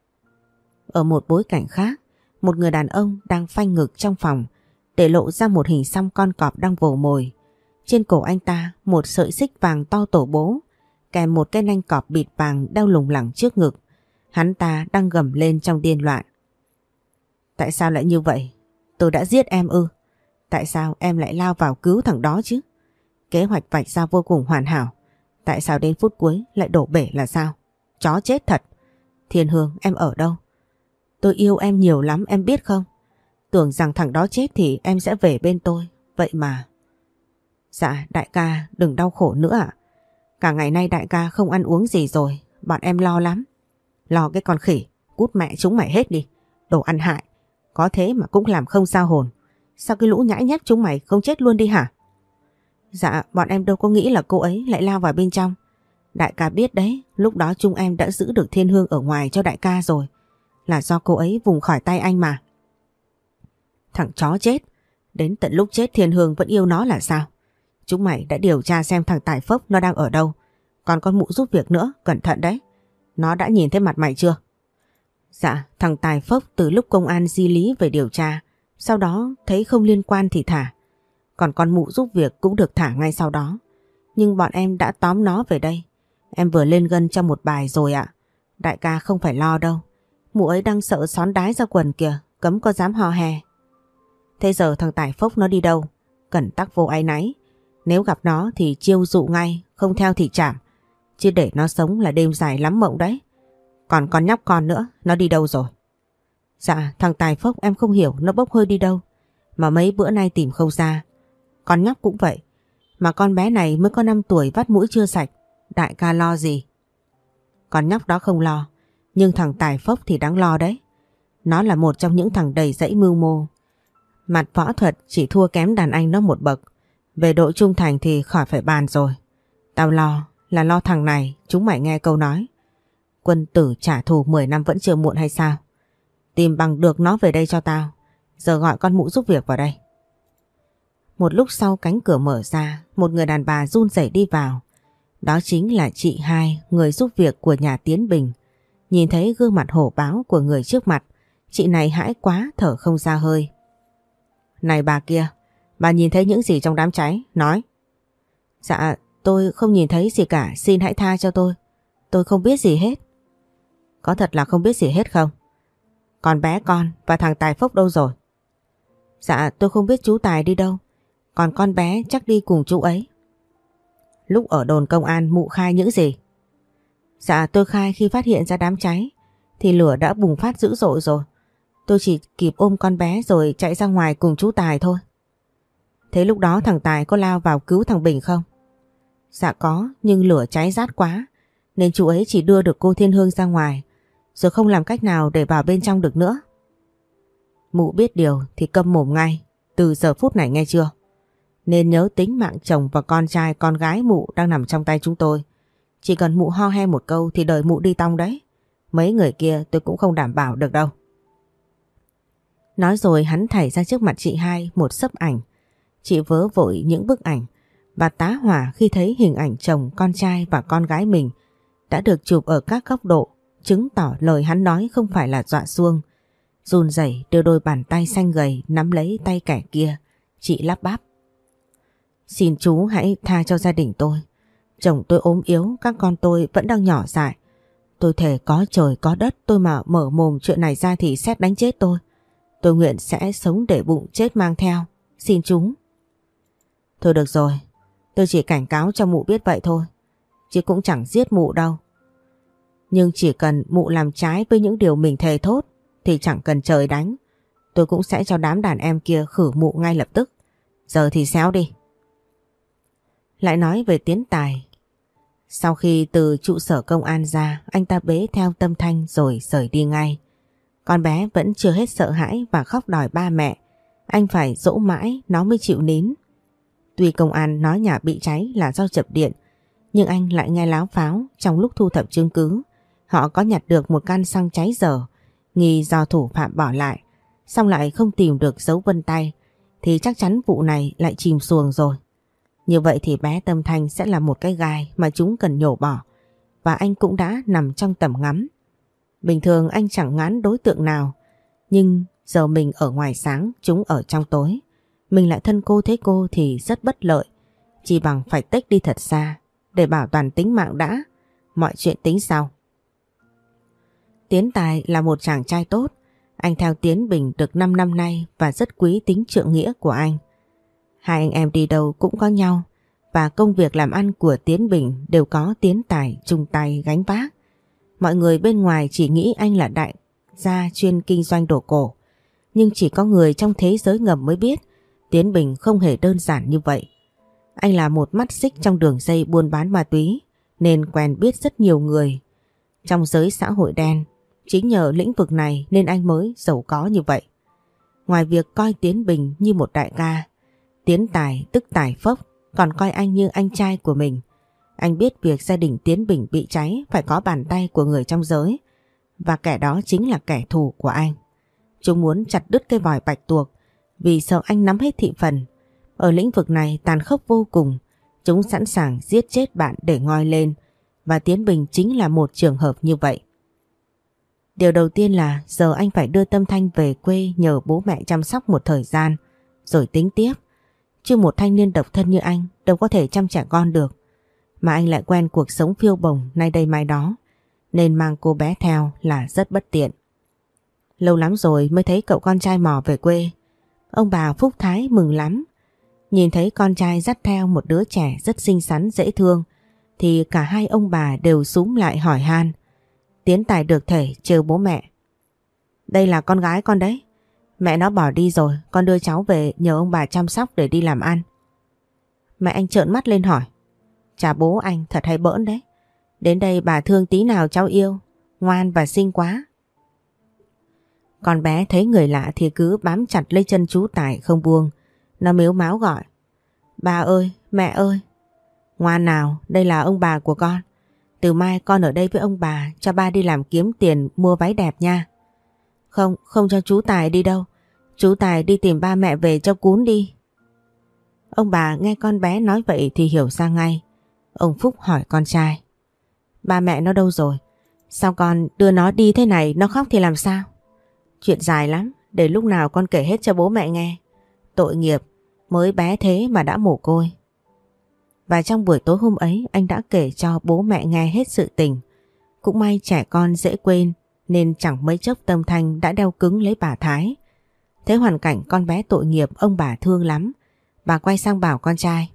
Speaker 2: Ở một bối cảnh khác, một người đàn ông đang phanh ngực trong phòng để lộ ra một hình xăm con cọp đang vồ mồi. Trên cổ anh ta một sợi xích vàng to tổ bố, kèm một cái nanh cọp bịt vàng đeo lủng lẳng trước ngực. Hắn ta đang gầm lên trong điên loạn. Tại sao lại như vậy? Tôi đã giết em ư? Tại sao em lại lao vào cứu thằng đó chứ? Kế hoạch vạch ra vô cùng hoàn hảo. Tại sao đến phút cuối lại đổ bể là sao? Chó chết thật. Thiên Hương, em ở đâu? Tôi yêu em nhiều lắm, em biết không? Tưởng rằng thằng đó chết thì em sẽ về bên tôi. Vậy mà... Dạ đại ca đừng đau khổ nữa ạ. Cả ngày nay đại ca không ăn uống gì rồi. Bọn em lo lắm. Lo cái con khỉ. Cút mẹ chúng mày hết đi. Đồ ăn hại. Có thế mà cũng làm không sao hồn. Sao cái lũ nhãi nhép chúng mày không chết luôn đi hả? Dạ bọn em đâu có nghĩ là cô ấy lại lao vào bên trong. Đại ca biết đấy. Lúc đó chúng em đã giữ được Thiên Hương ở ngoài cho đại ca rồi. Là do cô ấy vùng khỏi tay anh mà. Thằng chó chết. Đến tận lúc chết Thiên Hương vẫn yêu nó là sao? Chúng mày đã điều tra xem thằng Tài Phốc nó đang ở đâu. Còn con Mụ giúp việc nữa, cẩn thận đấy. Nó đã nhìn thấy mặt mày chưa? Dạ, thằng Tài Phốc từ lúc công an di lý về điều tra, sau đó thấy không liên quan thì thả. Còn con Mụ giúp việc cũng được thả ngay sau đó. Nhưng bọn em đã tóm nó về đây. Em vừa lên gân trong một bài rồi ạ. Đại ca không phải lo đâu. Mụ ấy đang sợ xón đái ra quần kìa, cấm có dám hò hè. Thế giờ thằng Tài Phốc nó đi đâu? Cẩn tắc vô áy náy. Nếu gặp nó thì chiêu dụ ngay, không theo thì chảm. Chứ để nó sống là đêm dài lắm mộng đấy. Còn con nhóc con nữa, nó đi đâu rồi? Dạ, thằng Tài Phốc em không hiểu nó bốc hơi đi đâu. Mà mấy bữa nay tìm không ra. Con nhóc cũng vậy. Mà con bé này mới có năm tuổi vắt mũi chưa sạch. Đại ca lo gì? Con nhóc đó không lo. Nhưng thằng Tài Phốc thì đáng lo đấy. Nó là một trong những thằng đầy dẫy mưu mô. Mặt võ thuật chỉ thua kém đàn anh nó một bậc. Về độ trung thành thì khỏi phải bàn rồi. Tao lo là lo thằng này. Chúng mày nghe câu nói quân tử trả thù mười năm vẫn chưa muộn hay sao? Tìm bằng được nó về đây cho tao. Giờ gọi con Mụ giúp việc vào đây. Một lúc sau cánh cửa mở ra, một người đàn bà run rẩy đi vào. Đó chính là chị hai, người giúp việc của nhà Tiến Bình. Nhìn thấy gương mặt hổ báo của người trước mặt, chị này hãi quá thở không ra hơi. Này bà kia, bà nhìn thấy những gì trong đám cháy? Nói. Dạ, tôi không nhìn thấy gì cả, xin hãy tha cho tôi. Tôi không biết gì hết. Có thật là không biết gì hết không? Còn bé con và thằng Tài Phốc đâu rồi? Dạ, tôi không biết chú Tài đi đâu. Còn con bé chắc đi cùng chú ấy. Lúc ở đồn công an Mụ khai những gì? Dạ, tôi khai khi phát hiện ra đám cháy thì lửa đã bùng phát dữ dội rồi. Tôi chỉ kịp ôm con bé rồi chạy ra ngoài cùng chú Tài thôi. Thế lúc đó thằng Tài có lao vào cứu thằng Bình không? Dạ có, nhưng lửa cháy rát quá nên chú ấy chỉ đưa được cô Thiên Hương ra ngoài, rồi không làm cách nào để vào bên trong được nữa. Mụ biết điều thì câm mồm ngay từ giờ phút này nghe chưa? Nên nhớ tính mạng chồng và con trai con gái Mụ đang nằm trong tay chúng tôi. Chỉ cần Mụ ho he một câu thì đời Mụ đi tong đấy. Mấy người kia tôi cũng không đảm bảo được đâu. Nói rồi hắn thảy ra trước mặt chị hai một xấp ảnh. Chị vớ vội những bức ảnh và tá hỏa khi thấy hình ảnh chồng, con trai và con gái mình đã được chụp ở các góc độ, chứng tỏ lời hắn nói không phải là dọa xuông. Run rẩy đưa đôi bàn tay xanh gầy nắm lấy tay kẻ kia, chị lắp bắp. Xin chú hãy tha cho gia đình tôi. Chồng tôi ốm yếu, các con tôi vẫn đang nhỏ dại. Tôi thề có trời có đất, tôi mà mở mồm chuyện này ra thì sét đánh chết tôi. Tôi nguyện sẽ sống để bụng chết mang theo. Xin chú. Thôi được rồi, tôi chỉ cảnh cáo cho Mụ biết vậy thôi. Chứ cũng chẳng giết Mụ đâu. Nhưng chỉ cần Mụ làm trái với những điều mình thề thốt thì chẳng cần trời đánh. Tôi cũng sẽ cho đám đàn em kia khử Mụ ngay lập tức. Giờ thì xéo đi. lại nói về Tiến Tài. Sau khi từ trụ sở công an ra, anh ta bế theo Tâm Thanh rồi rời đi ngay. Con bé vẫn chưa hết sợ hãi và khóc đòi ba mẹ. Anh phải dỗ mãi nó mới chịu nín. Tuy công an nói nhà bị cháy là do chập điện, nhưng anh lại nghe láo pháo trong lúc thu thập chứng cứ. Họ có nhặt được một can xăng cháy dở, nghi do thủ phạm bỏ lại, xong lại không tìm được dấu vân tay, thì chắc chắn vụ này lại chìm xuồng rồi. Như vậy thì bé Tâm Thanh sẽ là một cái gai mà chúng cần nhổ bỏ, và anh cũng đã nằm trong tầm ngắm. Bình thường anh chẳng ngán đối tượng nào, nhưng giờ mình ở ngoài sáng, chúng ở trong tối. Mình lại thân cô thế cô thì rất bất lợi, chỉ bằng phải tách đi thật xa để bảo toàn tính mạng đã, mọi chuyện tính sau. Tiến Tài là một chàng trai tốt, anh theo Tiến Bình được năm năm nay và rất quý tính trượng nghĩa của anh. Hai anh em đi đâu cũng có nhau, và công việc làm ăn của Tiến Bình đều có Tiến Tài chung tay gánh vác. Mọi người bên ngoài chỉ nghĩ anh là đại gia chuyên kinh doanh đồ cổ, nhưng chỉ có người trong thế giới ngầm mới biết Tiến Bình không hề đơn giản như vậy. Anh là một mắt xích trong đường dây buôn bán ma túy, nên quen biết rất nhiều người trong giới xã hội đen. Chính nhờ lĩnh vực này nên anh mới giàu có như vậy. Ngoài việc coi Tiến Bình như một đại ca, Tiến Tài tức Tài Phốc còn coi anh như anh trai của mình. Anh biết việc gia đình Tiến Bình bị cháy phải có bàn tay của người trong giới, và kẻ đó chính là kẻ thù của anh. Chúng muốn chặt đứt cây vòi bạch tuộc vì sợ anh nắm hết thị phần. Ở lĩnh vực này tàn khốc vô cùng, chúng sẵn sàng giết chết bạn để ngoi lên, và Tiến Bình chính là một trường hợp như vậy. Điều đầu tiên là giờ anh phải đưa Tâm Thanh về quê nhờ bố mẹ chăm sóc một thời gian, rồi tính tiếp. Chứ một thanh niên độc thân như anh đâu có thể chăm trẻ con được. Mà anh lại quen cuộc sống phiêu bồng nay đây mai đó, nên mang cô bé theo là rất bất tiện. Lâu lắm rồi mới thấy cậu con trai mò về quê. Ông bà Phúc Thái mừng lắm. Nhìn thấy con trai dắt theo một đứa trẻ rất xinh xắn dễ thương, thì cả hai ông bà đều xúm lại hỏi han. Tiến Tài được thể trêu bố mẹ. Đây là con gái con đấy. Mẹ nó bỏ đi rồi, con đưa cháu về nhờ ông bà chăm sóc để đi làm ăn. Mẹ anh trợn mắt lên hỏi. Chà, bố anh thật hay bỡn đấy. Đến đây bà thương tí nào cháu yêu, ngoan và xinh quá. Con bé thấy người lạ thì cứ bám chặt lấy chân chú Tài không buông. Nó mếu máo gọi. Bà ơi, mẹ ơi. Ngoan nào, đây là ông bà của con. Từ mai con ở đây với ông bà, cho ba đi làm kiếm tiền mua váy đẹp nha. Không, không cho chú Tài đi đâu. Chú Tài đi tìm ba mẹ về cho cún đi. Ông bà nghe con bé nói vậy thì hiểu ra ngay. Ông Phúc hỏi con trai. Ba mẹ nó đâu rồi? Sao con đưa nó đi thế này, nó khóc thì làm sao? Chuyện dài lắm, để lúc nào con kể hết cho bố mẹ nghe. Tội nghiệp, mới bé thế mà đã mồ côi. Và trong buổi tối hôm ấy anh đã kể cho bố mẹ nghe hết sự tình. Cũng may trẻ con dễ quên, nên chẳng mấy chốc Tâm Thanh đã đeo cứng lấy bà Thái. Thấy hoàn cảnh con bé tội nghiệp, ông bà thương lắm. Bà quay sang bảo con trai.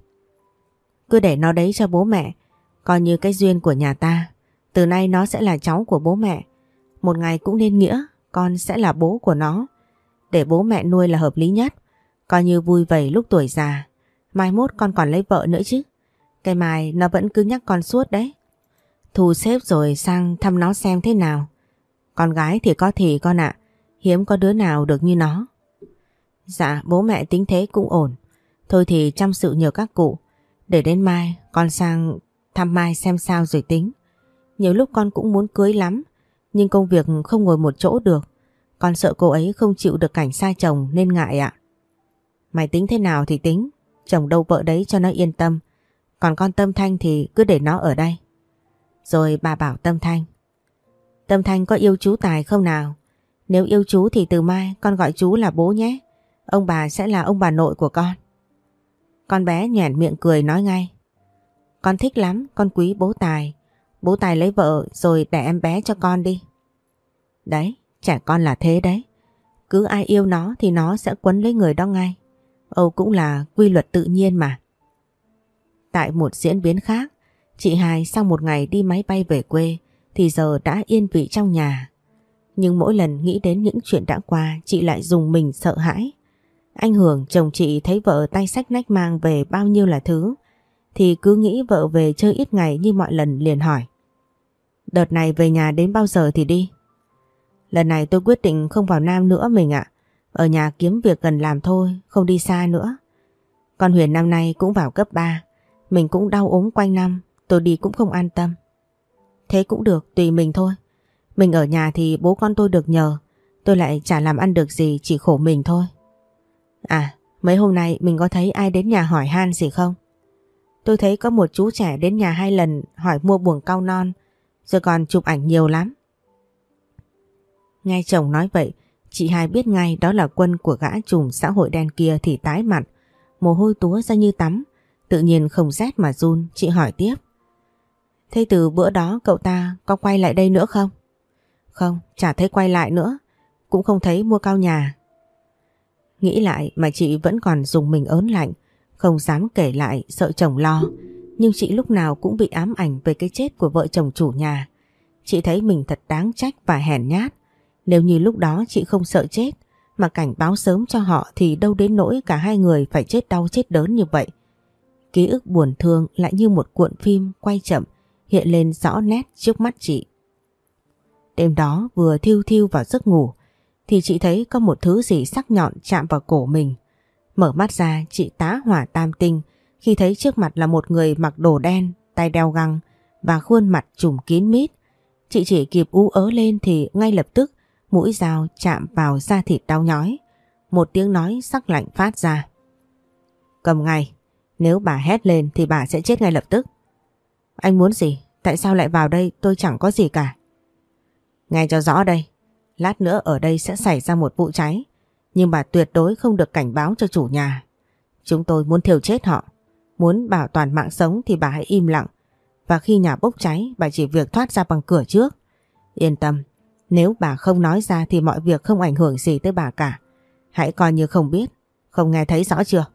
Speaker 2: Cứ để nó đấy cho bố mẹ, coi như cái duyên của nhà ta. Từ nay nó sẽ là cháu của bố mẹ. Một ngày cũng nên nghĩa con sẽ là bố của nó. Để bố mẹ nuôi là hợp lý nhất. Coi như vui vầy lúc tuổi già. Mai mốt con còn lấy vợ nữa chứ. Cái Mai nó vẫn cứ nhắc con suốt đấy. Thu xếp rồi sang thăm nó xem thế nào. Con gái thì có thì con ạ. Hiếm có đứa nào được như nó. Dạ, bố mẹ tính thế cũng ổn. Thôi thì chăm sự nhờ các cụ. Để đến mai con sang thăm Mai xem sao rồi tính. Nhiều lúc con cũng muốn cưới lắm, nhưng công việc không ngồi một chỗ được. Con sợ cô ấy không chịu được cảnh xa chồng nên ngại ạ. Mày tính thế nào thì tính. Chồng đâu vợ đấy cho nó yên tâm. Còn con Tâm Thanh thì cứ để nó ở đây. Rồi bà bảo Tâm Thanh. Tâm Thanh có yêu chú Tài không nào? Nếu yêu chú thì từ mai con gọi chú là bố nhé. Ông bà sẽ là ông bà nội của con. Con bé nhoẻn miệng cười nói ngay. Con thích lắm, con quý bố Tài. Bố Tài lấy vợ rồi đẻ em bé cho con đi. Đấy, trẻ con là thế đấy. Cứ ai yêu nó thì nó sẽ quấn lấy người đó ngay. Âu cũng là quy luật tự nhiên mà. Tại một diễn biến khác, chị Hai sau một ngày đi máy bay về quê thì giờ đã yên vị trong nhà. Nhưng mỗi lần nghĩ đến những chuyện đã qua, chị lại rùng mình sợ hãi. Anh Hưởng chồng chị thấy vợ tay xách nách mang về bao nhiêu là thứ, thì cứ nghĩ vợ về chơi ít ngày như mọi lần liền hỏi. Đợt này về nhà đến bao giờ thì đi? Lần này tôi quyết định không vào Nam nữa mình ạ. Ở nhà kiếm việc gần làm thôi, không đi xa nữa. Con Huyền năm nay cũng vào cấp ba. Mình cũng đau ốm quanh năm, tôi đi cũng không an tâm. Thế cũng được, tùy mình thôi. Mình ở nhà thì bố con tôi được nhờ. Tôi lại chả làm ăn được gì, chỉ khổ mình thôi. À, mấy hôm nay mình có thấy ai đến nhà hỏi han gì không? Tôi thấy có một chú trẻ đến nhà hai lần hỏi mua buồng cau non, rồi còn chụp ảnh nhiều lắm. Nghe chồng nói vậy, chị hai biết ngay đó là Quân của gã trùm xã hội đen kia thì tái mặt, mồ hôi túa ra như tắm, tự nhiên không rét mà run. Chị hỏi tiếp. Thế từ bữa đó cậu ta có quay lại đây nữa không? Không, chả thấy quay lại nữa, cũng không thấy mua cau nhà. Nghĩ lại mà chị vẫn còn dùng mình ớn lạnh, không dám kể lại sợ chồng lo. Nhưng chị lúc nào cũng bị ám ảnh về cái chết của vợ chồng chủ nhà. Chị thấy mình thật đáng trách và hèn nhát. Nếu như lúc đó chị không sợ chết mà cảnh báo sớm cho họ thì đâu đến nỗi cả hai người phải chết đau chết đớn như vậy. Ký ức buồn thương lại như một cuộn phim quay chậm hiện lên rõ nét trước mắt chị. Đêm đó vừa thiêu thiêu vào giấc ngủ thì chị thấy có một thứ gì sắc nhọn chạm vào cổ mình. Mở mắt ra chị tá hỏa tam tinh khi thấy trước mặt là một người mặc đồ đen, tay đeo găng và khuôn mặt trùm kín mít. Chị chỉ kịp ú ớ lên thì ngay lập tức mũi dao chạm vào da thịt đau nhói. Một tiếng nói sắc lạnh phát ra. Cầm ngay, nếu bà hét lên thì bà sẽ chết ngay lập tức. Anh muốn gì? Tại sao lại vào đây? Tôi chẳng có gì cả. Nghe cho rõ đây, lát nữa ở đây sẽ xảy ra một vụ cháy, nhưng bà tuyệt đối không được cảnh báo cho chủ nhà. Chúng tôi muốn thiêu chết họ. Muốn bảo toàn mạng sống thì bà hãy im lặng, và khi nhà bốc cháy bà chỉ việc thoát ra bằng cửa trước. Yên tâm, nếu bà không nói ra thì mọi việc không ảnh hưởng gì tới bà cả. Hãy coi như không biết, không nghe thấy rõ chưa?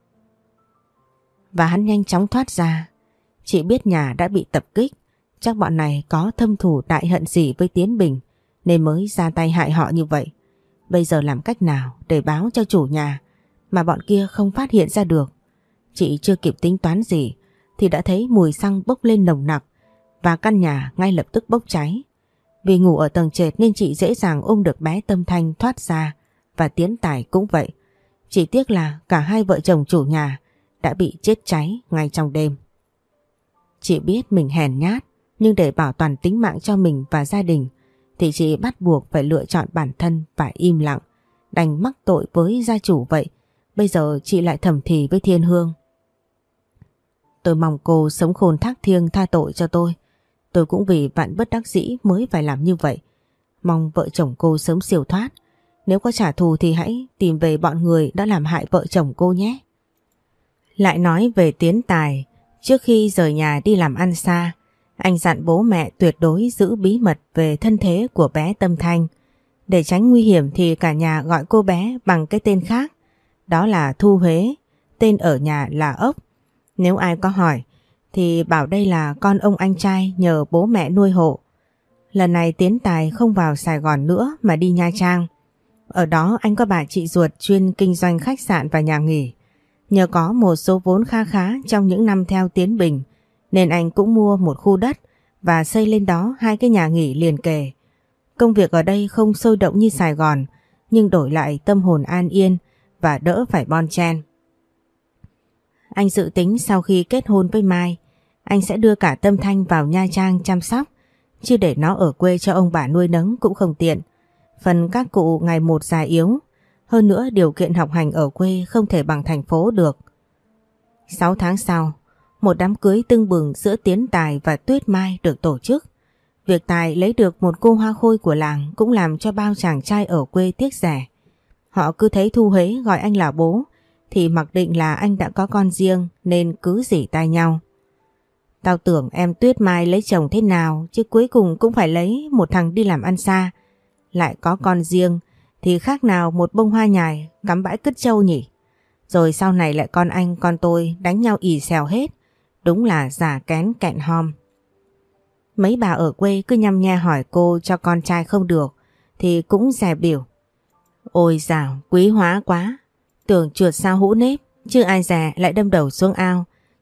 Speaker 2: Và hắn nhanh chóng thoát ra. Chị biết nhà đã bị tập kích, chắc bọn này có thâm thù đại hận gì với Tiến Bình nên mới ra tay hại họ như vậy. Bây giờ làm cách nào để báo cho chủ nhà mà bọn kia không phát hiện ra được? Chị chưa kịp tính toán gì thì đã thấy mùi xăng bốc lên nồng nặc và căn nhà ngay lập tức bốc cháy. Vì ngủ ở tầng trệt nên chị dễ dàng ôm được bé Tâm Thanh thoát ra, và Tiến Tài cũng vậy. Chỉ tiếc là cả hai vợ chồng chủ nhà đã bị chết cháy ngay trong đêm. Chị biết mình hèn nhát, nhưng để bảo toàn tính mạng cho mình và gia đình thì chị bắt buộc phải lựa chọn bản thân và im lặng, đành mắc tội với gia chủ vậy. Bây giờ chị lại thầm thì với Thiên Hương. Tôi mong cô sống khôn thác thiêng tha tội cho tôi. Tôi cũng vì vạn bất đắc dĩ mới phải làm như vậy. Mong vợ chồng cô sớm siêu thoát. Nếu có trả thù thì hãy tìm về bọn người đã làm hại vợ chồng cô nhé. Lại nói về Tiến Tài, trước khi rời nhà đi làm ăn xa, anh dặn bố mẹ tuyệt đối giữ bí mật về thân thế của bé Tâm Thanh. Để tránh nguy hiểm thì cả nhà gọi cô bé bằng cái tên khác, đó là Thu Huế, tên ở nhà là Ốc. Nếu ai có hỏi thì bảo đây là con ông anh trai nhờ bố mẹ nuôi hộ. Lần này Tiến Tài không vào Sài Gòn nữa mà đi Nha Trang. Ở đó anh có bà chị ruột chuyên kinh doanh khách sạn và nhà nghỉ. Nhờ có một số vốn kha khá trong những năm theo Tiến Bình nên anh cũng mua một khu đất và xây lên đó hai cái nhà nghỉ liền kề. Công việc ở đây không sôi động như Sài Gòn, nhưng đổi lại tâm hồn an yên và đỡ phải bon chen. Anh dự tính sau khi kết hôn với Mai, anh sẽ đưa cả Tâm Thanh vào Nha Trang chăm sóc, chứ để nó ở quê cho ông bà nuôi nấng cũng không tiện. Phần các cụ ngày một già yếu, hơn nữa điều kiện học hành ở quê không thể bằng thành phố được. Sáu tháng sau, một đám cưới tưng bừng giữa Tiến Tài và Tuyết Mai được tổ chức. Việc Tài lấy được một cô hoa khôi của làng cũng làm cho bao chàng trai ở quê tiếc rẻ. Họ cứ thấy Thu Huế gọi anh là bố thì mặc định là anh đã có con riêng nên cứ rỉ tai nhau. Tao tưởng em Tuyết Mai lấy chồng thế nào chứ cuối cùng cũng phải lấy một thằng đi làm ăn xa. Lại có con riêng thì khác nào một bông hoa nhài cắm bãi cứt trâu nhỉ. Rồi sau này lại con anh con tôi đánh nhau ì xèo hết. Đúng là già kén kẹn hom. Mấy bà ở quê cứ nhăm nhe hỏi cô cho con trai không được thì cũng dè biểu. Ôi dào, quý hóa quá. Tưởng chuột sao hũ nếp, chứ ai dè lại đâm đầu xuống ao.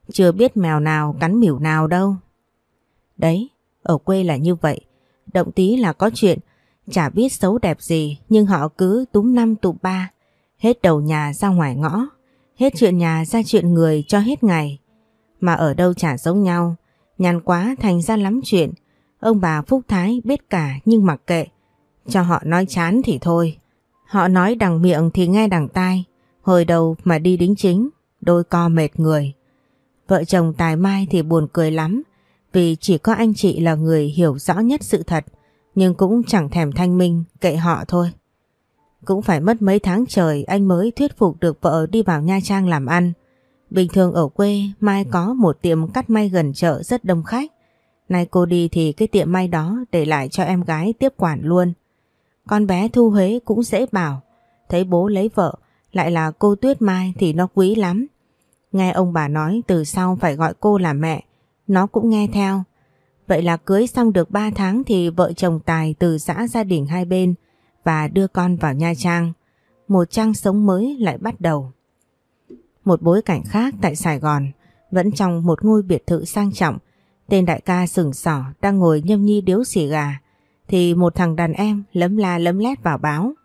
Speaker 1: chưa biết mèo nào cắn mỉu nào đâu. Đấy, ở quê là như vậy, động tí là có chuyện, chả biết xấu đẹp gì nhưng họ cứ túm năm tụm ba, hết đầu nhà ra ngoài ngõ, hết chuyện nhà ra chuyện người cho hết ngày. Mà ở đâu chả giống nhau, nhàn quá thành ra lắm chuyện. Ông bà Phúc Thái biết cả nhưng mặc kệ, cho họ nói chán thì thôi. Họ nói đằng miệng thì nghe đằng tai, hồi đầu mà đi đính chính, đôi co mệt người. Vợ chồng Tài Mai thì buồn cười lắm, vì chỉ có anh chị là người hiểu rõ nhất sự thật, nhưng cũng chẳng thèm thanh minh, kệ họ thôi. Cũng phải mất mấy tháng trời anh mới thuyết phục được vợ đi vào Nha Trang làm ăn. Bình thường ở quê Mai có một tiệm cắt may gần chợ rất đông khách. Nay cô đi thì cái tiệm may đó để lại cho em gái tiếp quản luôn. Con bé Thu Huế cũng dễ bảo, thấy bố lấy vợ lại là cô Tuyết Mai thì nó quý lắm. Nghe ông bà nói từ sau phải gọi cô là mẹ, nó cũng nghe theo. Vậy là cưới xong được ba tháng thì vợ chồng Tài từ giã gia đình hai bên và đưa con vào Nha Trang. Một trang sống mới lại bắt đầu. Một bối cảnh khác tại Sài Gòn, vẫn trong một ngôi biệt thự sang trọng, tên đại ca sừng sỏ đang ngồi nhâm nhi điếu xì gà, thì một thằng đàn em lấm la lấm lét vào báo.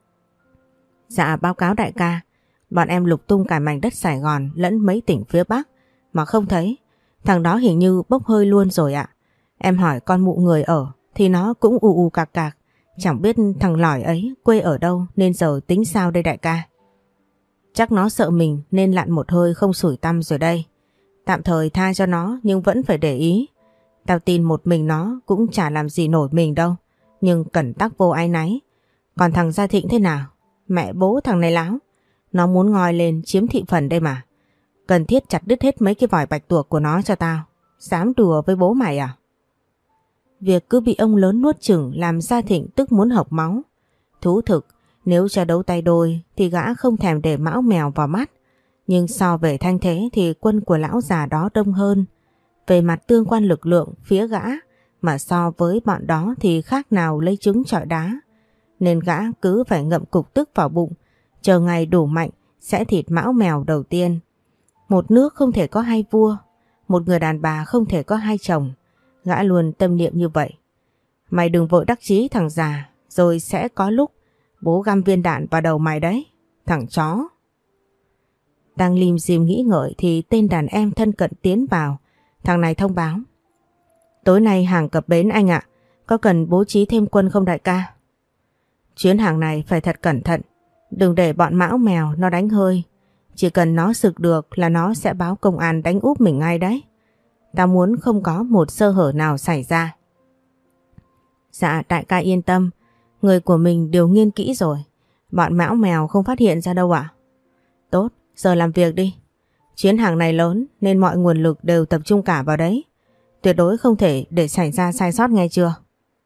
Speaker 1: Dạ báo cáo đại ca, bọn em lục tung cả mảnh đất Sài Gòn lẫn mấy tỉnh phía Bắc mà không thấy. Thằng đó hình như bốc hơi luôn rồi ạ. Em hỏi con mụ người ở thì nó cũng ù ù cạc cạc. Chẳng biết thằng lỏi ấy quê ở đâu nên giờ tính sao đây đại ca. Chắc nó sợ mình nên lặn một hơi không sủi tăm rồi đây. Tạm thời tha cho nó nhưng vẫn phải để ý. Tao tin một mình nó cũng chả làm gì nổi mình đâu. Nhưng cẩn tắc vô áy náy. Còn thằng Gia Thịnh thế nào? Mẹ bố thằng này láo. Nó muốn ngoi lên chiếm thị phần đây mà. Cần thiết chặt đứt hết mấy cái vòi bạch tuộc của nó cho tao. Dám đùa với bố mày à? Việc cứ bị ông lớn nuốt chửng làm Gia Thịnh tức muốn hộc máu. Thú thực, nếu cho đấu tay đôi thì gã không thèm để mão mèo vào mắt. Nhưng so về thanh thế thì quân của lão già đó đông hơn. Về mặt tương quan lực lượng phía gã mà so với bọn đó thì khác nào lấy trứng trọi đá. Nên gã cứ phải ngậm cục tức vào bụng, chờ ngày đủ mạnh sẽ thịt mão mèo đầu tiên. Một nước không thể có hai vua, một người đàn bà không thể có hai chồng. Gã luôn tâm niệm như vậy. Mày đừng vội đắc chí thằng già, rồi sẽ có lúc bố găm viên đạn vào đầu mày đấy, thằng chó. Đang lim dim nghĩ ngợi thì tên đàn em thân cận tiến vào. Thằng này thông báo: tối nay hàng cập bến anh ạ, có cần bố trí thêm quân không đại ca? Chuyến hàng này phải thật cẩn thận, đừng để bọn mão mèo nó đánh hơi. Chỉ cần nó sực được là nó sẽ báo công an đánh úp mình ngay đấy. Tao muốn không có một sơ hở nào xảy ra. Dạ đại ca yên tâm, người của mình điều nghiên kỹ rồi. Bọn mão mèo không phát hiện ra đâu ạ. Tốt, giờ làm việc đi. Chuyến hàng này lớn nên mọi nguồn lực đều tập trung cả vào đấy. Tuyệt đối không thể để xảy ra sai sót nghe chưa?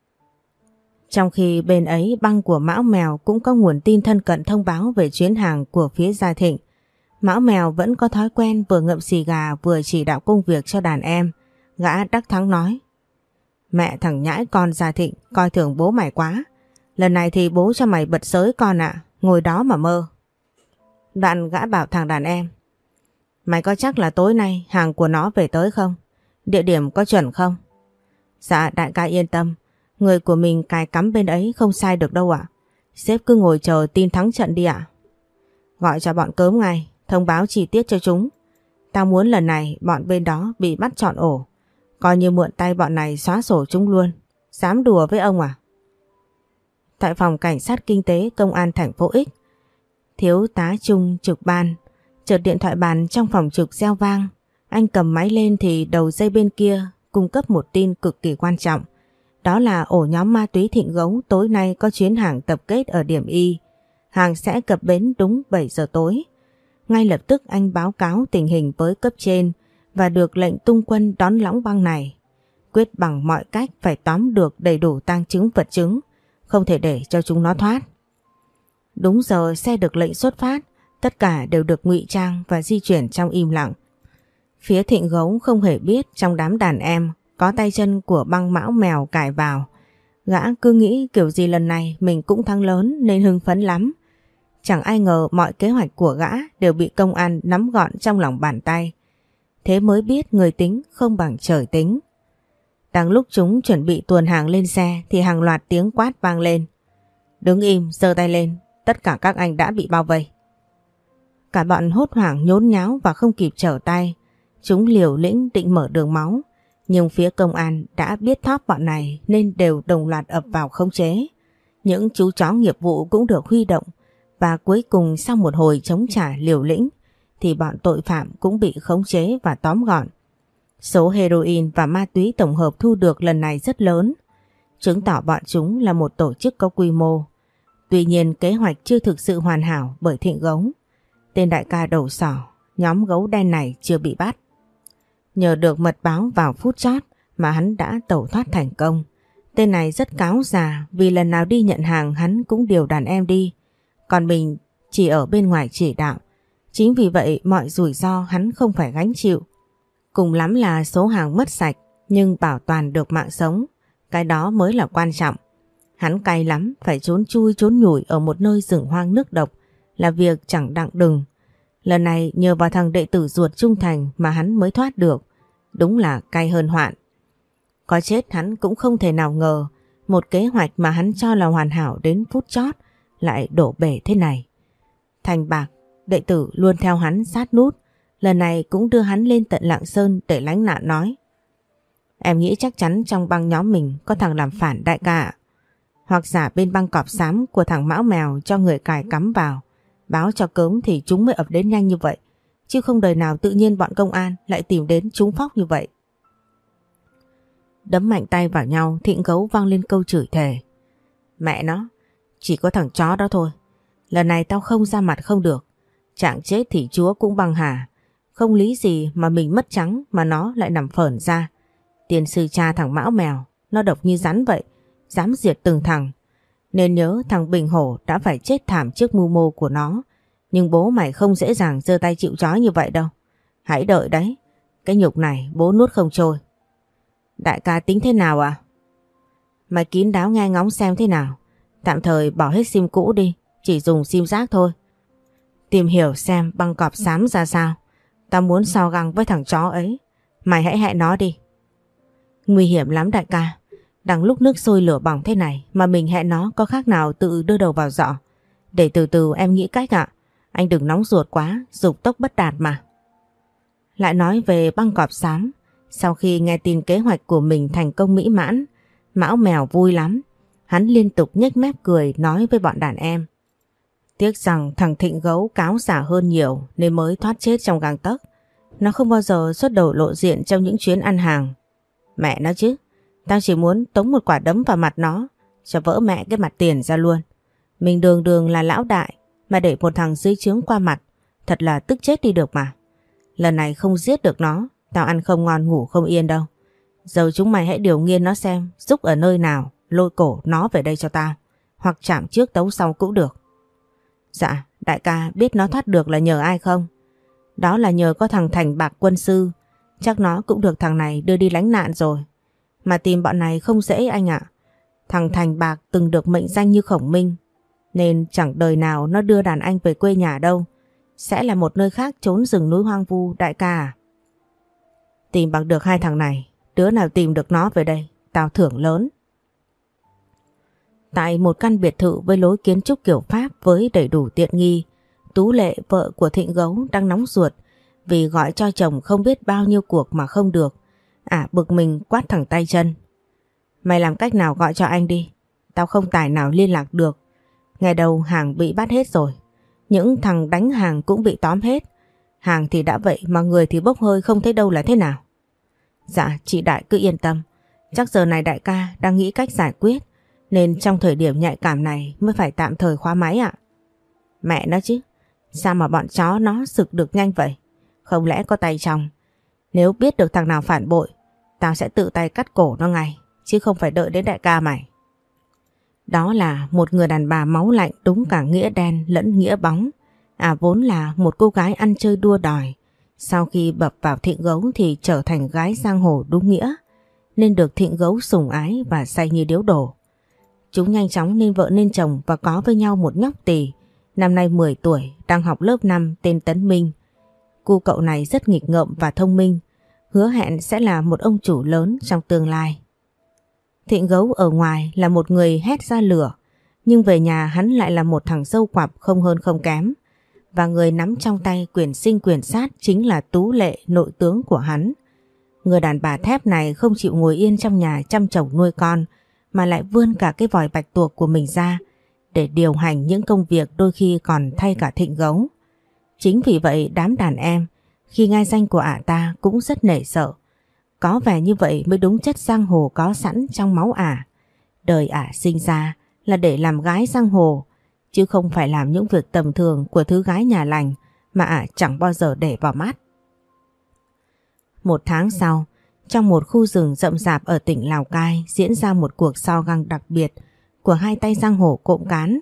Speaker 1: Trong khi bên ấy băng của Mão Mèo cũng có nguồn tin thân cận thông báo về chuyến hàng của phía Gia Thịnh. Mão Mèo vẫn có thói quen vừa ngậm xì gà vừa chỉ đạo công việc cho đàn em. Gã đắc thắng nói: mẹ thằng nhãi con Gia Thịnh coi thường bố mày quá. Lần này thì bố cho mày bật sới con ạ, ngồi đó mà mơ. Đoạn gã bảo thằng đàn em: mày có chắc là tối nay hàng của nó về tới không? Địa điểm có chuẩn không? Dạ đại ca yên tâm, người của mình cài cắm bên ấy không sai được đâu ạ. Sếp cứ ngồi chờ tin thắng trận đi ạ. Gọi cho bọn cớm ngay, thông báo chi tiết cho chúng. Tao muốn lần này bọn bên đó bị bắt trọn ổ. Coi như mượn tay bọn này xóa sổ chúng luôn. Dám đùa với ông à? Tại phòng cảnh sát kinh tế công an thành phố X, thiếu tá Trung trực ban, chợt điện thoại bàn trong phòng trực reo vang. Anh cầm máy lên thì đầu dây bên kia cung cấp một tin cực kỳ quan trọng. Đó là ổ nhóm ma túy Thịnh Gấu tối nay có chuyến hàng tập kết ở điểm Y. Hàng sẽ cập bến đúng bảy giờ tối. Ngay lập tức anh báo cáo tình hình với cấp trên và được lệnh tung quân đón lõng băng này. Quyết bằng mọi cách phải tóm được đầy đủ tang chứng vật chứng, không thể để cho chúng nó thoát. Đúng giờ xe được lệnh xuất phát, tất cả đều được ngụy trang và di chuyển trong im lặng. Phía Thịnh Gấu không hề biết trong đám đàn em có tay chân của băng Mão Mèo cài vào. Gã cứ nghĩ kiểu gì lần này mình cũng thắng lớn nên hưng phấn lắm. Chẳng ai ngờ mọi kế hoạch của gã đều bị công an nắm gọn trong lòng bàn tay. thế mới biết người tính không bằng trời tính. Đang lúc chúng chuẩn bị tuồn hàng lên xe thì hàng loạt tiếng quát vang lên. Đứng im, giơ tay lên, tất cả các anh đã bị bao vây. Cả bọn hốt hoảng nhốn nháo và không kịp trở tay. Chúng liều lĩnh định mở đường máu, nhưng phía công an đã biết thóp bọn này nên đều đồng loạt ập vào khống chế. Những chú chó nghiệp vụ cũng được huy động và cuối cùng sau một hồi chống trả liều lĩnh thì bọn tội phạm cũng bị khống chế và tóm gọn. Số heroin và ma túy tổng hợp thu được lần này rất lớn, chứng tỏ bọn chúng là một tổ chức có quy mô. Tuy nhiên kế hoạch chưa thực sự hoàn hảo bởi Thịnh Gấu. Tên đại ca đầu sỏ, nhóm gấu đen này chưa bị bắt. Nhờ được mật báo vào phút chót mà hắn đã tẩu thoát thành công. Tên này rất cáo già vì lần nào đi nhận hàng hắn cũng điều đàn em đi, còn mình chỉ ở bên ngoài chỉ đạo. Chính vì vậy mọi rủi ro hắn không phải gánh chịu. Cùng lắm là số hàng mất sạch nhưng bảo toàn được mạng sống, cái đó mới là quan trọng. Hắn cay lắm, phải trốn chui trốn nhủi ở một nơi rừng hoang nước độc là việc chẳng đặng đừng. Lần này nhờ vào thằng đệ tử ruột trung thành mà hắn mới thoát được, đúng là cay hơn hoạn. Có chết hắn cũng không thể nào ngờ một kế hoạch mà hắn cho là hoàn hảo đến phút chót lại đổ bể thế này. Thành Bạc, đệ tử luôn theo hắn sát nút, lần này cũng đưa hắn lên tận Lạng Sơn để lánh nạn nói. Em nghĩ chắc chắn trong băng nhóm mình có thằng làm phản đại ca ạ. Hoặc giả bên băng cọp xám của thằng Mão Mèo cho người cài cắm vào, báo cho cớm thì chúng mới ập đến nhanh như vậy, chứ không đời nào tự nhiên bọn công an lại tìm đến trúng phóc như vậy. Đấm mạnh tay vào nhau, Thịnh Gấu vang lên câu chửi thề. Mẹ nó, chỉ có thằng chó đó thôi. Lần này tao không ra mặt không được. Trạng chết thì chúa cũng bằng hà. Không lý gì mà mình mất trắng mà nó lại nằm phởn ra. Tiền sư cha thằng Mão Mèo, nó độc như rắn vậy, dám diệt từng thằng. Nên nhớ thằng Bình Hổ đã phải chết thảm trước mưu mô của nó. Nhưng bố mày không dễ dàng giơ tay chịu trói như vậy đâu. Hãy đợi đấy, cái nhục này bố nuốt không trôi. Đại ca tính thế nào à? Mày kín đáo nghe ngóng xem thế nào. Tạm thời bỏ hết sim cũ đi, chỉ dùng sim rác thôi. Tìm hiểu xem băng cọp xám ra sao. Tao muốn so găng với thằng chó ấy. Mày hãy hẹn nó đi. Nguy hiểm lắm đại ca. Đằng lúc nước sôi lửa bỏng thế này mà mình hẹn nó có khác nào tự đưa đầu vào giỏ. Để từ từ em nghĩ cách ạ. Anh đừng nóng ruột quá, dục tốc bất đạt mà. Lại nói về băng cọp xám. Sau khi nghe tin kế hoạch của mình thành công mỹ mãn, Mão Mèo vui lắm. Hắn liên tục nhếch mép cười nói với bọn đàn em. Tiếc rằng thằng Thịnh Gấu cáo giả hơn nhiều nên mới thoát chết trong gang tấc. Nó không bao giờ xuất đầu lộ diện trong những chuyến ăn hàng. Mẹ nó chứ, tao chỉ muốn tống một quả đấm vào mặt nó cho vỡ mẹ cái mặt tiền ra luôn. Mình đường đường là lão đại mà để một thằng dưới trướng qua mặt, thật là tức chết đi được mà. Lần này không giết được nó, tao ăn không ngon ngủ không yên đâu. Giờ chúng mày hãy điều nghiên nó xem Dúc ở nơi nào, lôi cổ nó về đây cho tao. Hoặc chạm trước tấu sau cũng được. Dạ, đại ca biết nó thoát được là nhờ ai không? Đó là nhờ có thằng Thành Bạc quân sư. Chắc nó cũng được thằng này đưa đi lánh nạn rồi. Mà tìm bọn này không dễ anh ạ. Thằng Thành Bạc từng được mệnh danh như Khổng Minh, nên chẳng đời nào nó đưa đàn anh về quê nhà đâu. Sẽ là một nơi khác trốn rừng núi hoang vu đại ca à? Tìm bằng được hai thằng này, đứa nào tìm được nó về đây, tao thưởng lớn. Tại một căn biệt thự với lối kiến trúc kiểu Pháp với đầy đủ tiện nghi, Tú Lệ, vợ của Thịnh Gấu, đang nóng ruột vì gọi cho chồng không biết bao nhiêu cuộc mà không được. Ả à, bực mình quát thẳng tay chân. Mày làm cách nào gọi cho anh đi, tao không tài nào liên lạc được. Ngày đầu hàng bị bắt hết rồi, những thằng đánh hàng cũng bị tóm hết. Hàng thì đã vậy mà người thì bốc hơi không thấy đâu là thế nào. Dạ chị Đại cứ yên tâm, chắc giờ này đại ca đang nghĩ cách giải quyết, nên trong thời điểm nhạy cảm này mới phải tạm thời khóa máy ạ. Mẹ nó chứ, sao mà bọn chó nó sực được nhanh vậy? Không lẽ có tay trong? Nếu biết được thằng nào phản bội, tao sẽ tự tay cắt cổ nó ngay, chứ không phải đợi đến đại ca mày. Đó là một người đàn bà máu lạnh đúng cả nghĩa đen lẫn nghĩa bóng. À vốn là một cô gái ăn chơi đua đòi, sau khi bập vào Thịnh Gấu thì trở thành gái giang hồ đúng nghĩa, nên được Thịnh Gấu sủng ái và say như điếu đổ. Chúng nhanh chóng nên vợ nên chồng và có với nhau một nhóc tỳ, năm nay mười tuổi, đang học lớp năm tên Tấn Minh. cu cậu này rất nghịch ngợm và thông minh, hứa hẹn sẽ là một ông chủ lớn trong tương lai. Thịnh Gấu ở ngoài là một người hét ra lửa, nhưng về nhà hắn lại là một thằng dâu quặp không hơn không kém. Và người nắm trong tay quyền sinh quyền sát chính là Tú Lệ, nội tướng của hắn. Người đàn bà thép này không chịu ngồi yên trong nhà chăm chồng nuôi con, mà lại vươn cả cái vòi bạch tuộc của mình ra để điều hành những công việc đôi khi còn thay cả Thịnh Gấu. Chính vì vậy đám đàn em khi nghe danh của ả ta cũng rất nể sợ. Có vẻ như vậy mới đúng chất giang hồ có sẵn trong máu ả. Đời ả sinh ra là để làm gái giang hồ, chứ không phải làm những việc tầm thường của thứ gái nhà lành mà ả chẳng bao giờ để vào mắt. Một tháng sau, trong một khu rừng rậm rạp ở tỉnh Lào Cai diễn ra một cuộc so găng đặc biệt của hai tay giang hồ cộng cán.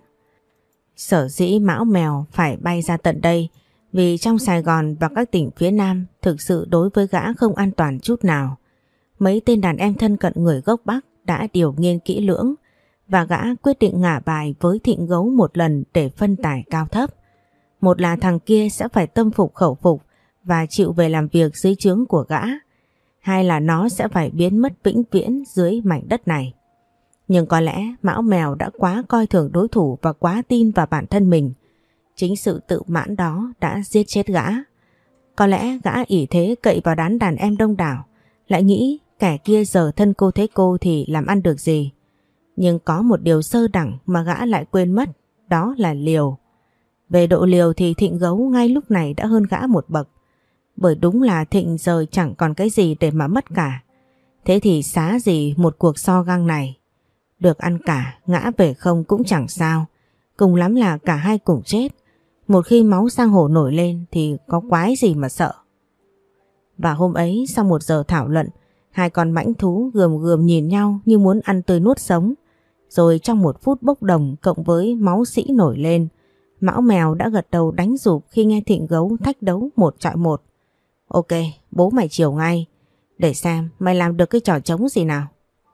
Speaker 1: Sở dĩ Mão Mèo phải bay ra tận đây vì trong Sài Gòn và các tỉnh phía Nam thực sự đối với gã không an toàn chút nào. Mấy tên đàn em thân cận người gốc Bắc đã điều nghiên kỹ lưỡng và gã quyết định ngả bài với Thịnh Gấu một lần để phân tải cao thấp. Một là thằng kia sẽ phải tâm phục khẩu phục và chịu về làm việc dưới trướng của gã. Hai là nó sẽ phải biến mất vĩnh viễn dưới mảnh đất này. Nhưng có lẽ Mão Mèo đã quá coi thường đối thủ và quá tin vào bản thân mình. Chính sự tự mãn đó đã giết chết gã. Có lẽ gã ỷ thế cậy vào đám đàn em đông đảo, lại nghĩ kẻ kia giờ thân cô thế cô thì làm ăn được gì. Nhưng có một điều sơ đẳng mà gã lại quên mất, đó là liều. Về độ liều thì Thịnh Gấu ngay lúc này đã hơn gã một bậc. Bởi đúng là Thịnh giờ chẳng còn cái gì để mà mất cả. Thế thì xá gì một cuộc so găng này. Được ăn cả, ngã về không cũng chẳng sao. Cùng lắm là cả hai cùng chết. Một khi máu giang hồ nổi lên thì có quái gì mà sợ. Và hôm ấy sau một giờ thảo luận, hai con mãnh thú gườm gườm nhìn nhau như muốn ăn tươi nuốt sống. Rồi trong một phút bốc đồng cộng với máu sĩ nổi lên, Mão Mèo đã gật đầu đánh giục khi nghe Thịnh Gấu thách đấu một chọi một. Ok, bố mày chiều ngay, để xem mày làm được cái trò trống gì nào.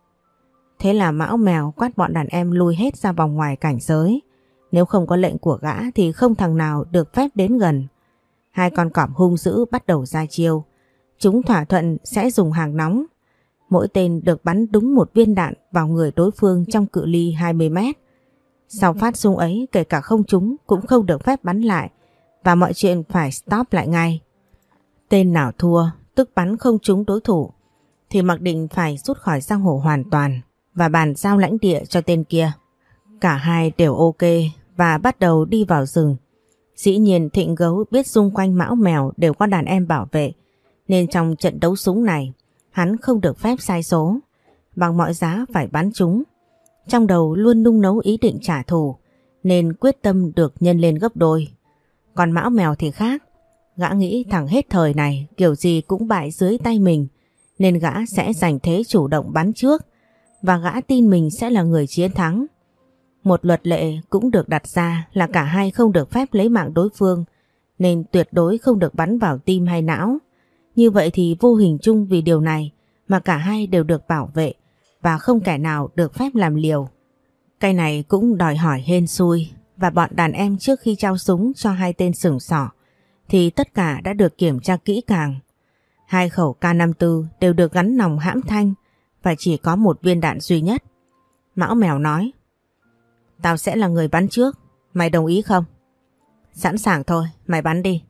Speaker 1: Thế là Mão Mèo quát bọn đàn em lui hết ra vòng ngoài cảnh giới. Nếu không có lệnh của gã thì không thằng nào được phép đến gần. Hai con cọp hung dữ bắt đầu ra chiêu. Chúng thỏa thuận sẽ dùng hàng nóng. Mỗi tên được bắn đúng một viên đạn vào người đối phương trong cự ly hai mươi mét. Sau phát súng ấy kể cả không trúng cũng không được phép bắn lại và mọi chuyện phải stop lại ngay. Tên nào thua, tức bắn không trúng đối thủ, thì mặc định phải rút khỏi giang hồ hoàn toàn và bàn giao lãnh địa cho tên kia. Cả hai đều ok và bắt đầu đi vào rừng. Dĩ nhiên Thịnh Gấu biết xung quanh Mão Mèo đều có đàn em bảo vệ, nên trong trận đấu súng này hắn không được phép sai số, bằng mọi giá phải bắn chúng. Trong đầu luôn nung nấu ý định trả thù, nên quyết tâm được nhân lên gấp đôi. Còn Mão Mèo thì khác, gã nghĩ thằng hết thời này kiểu gì cũng bại dưới tay mình, nên gã sẽ giành thế chủ động bắn trước và gã tin mình sẽ là người chiến thắng. Một luật lệ cũng được đặt ra là cả hai không được phép lấy mạng đối phương, nên tuyệt đối không được bắn vào tim hay não. Như vậy thì vô hình chung vì điều này mà cả hai đều được bảo vệ và không kẻ nào được phép làm liều. Cái này cũng đòi hỏi hên xui, và bọn đàn em trước khi trao súng cho hai tên sừng sỏ thì tất cả đã được kiểm tra kỹ càng. Hai khẩu K năm mươi tư đều được gắn nòng hãm thanh và chỉ có một viên đạn duy nhất. Mão Mèo nói: Tao sẽ là người bắn trước, mày đồng ý không? Sẵn sàng thôi, mày bắn đi.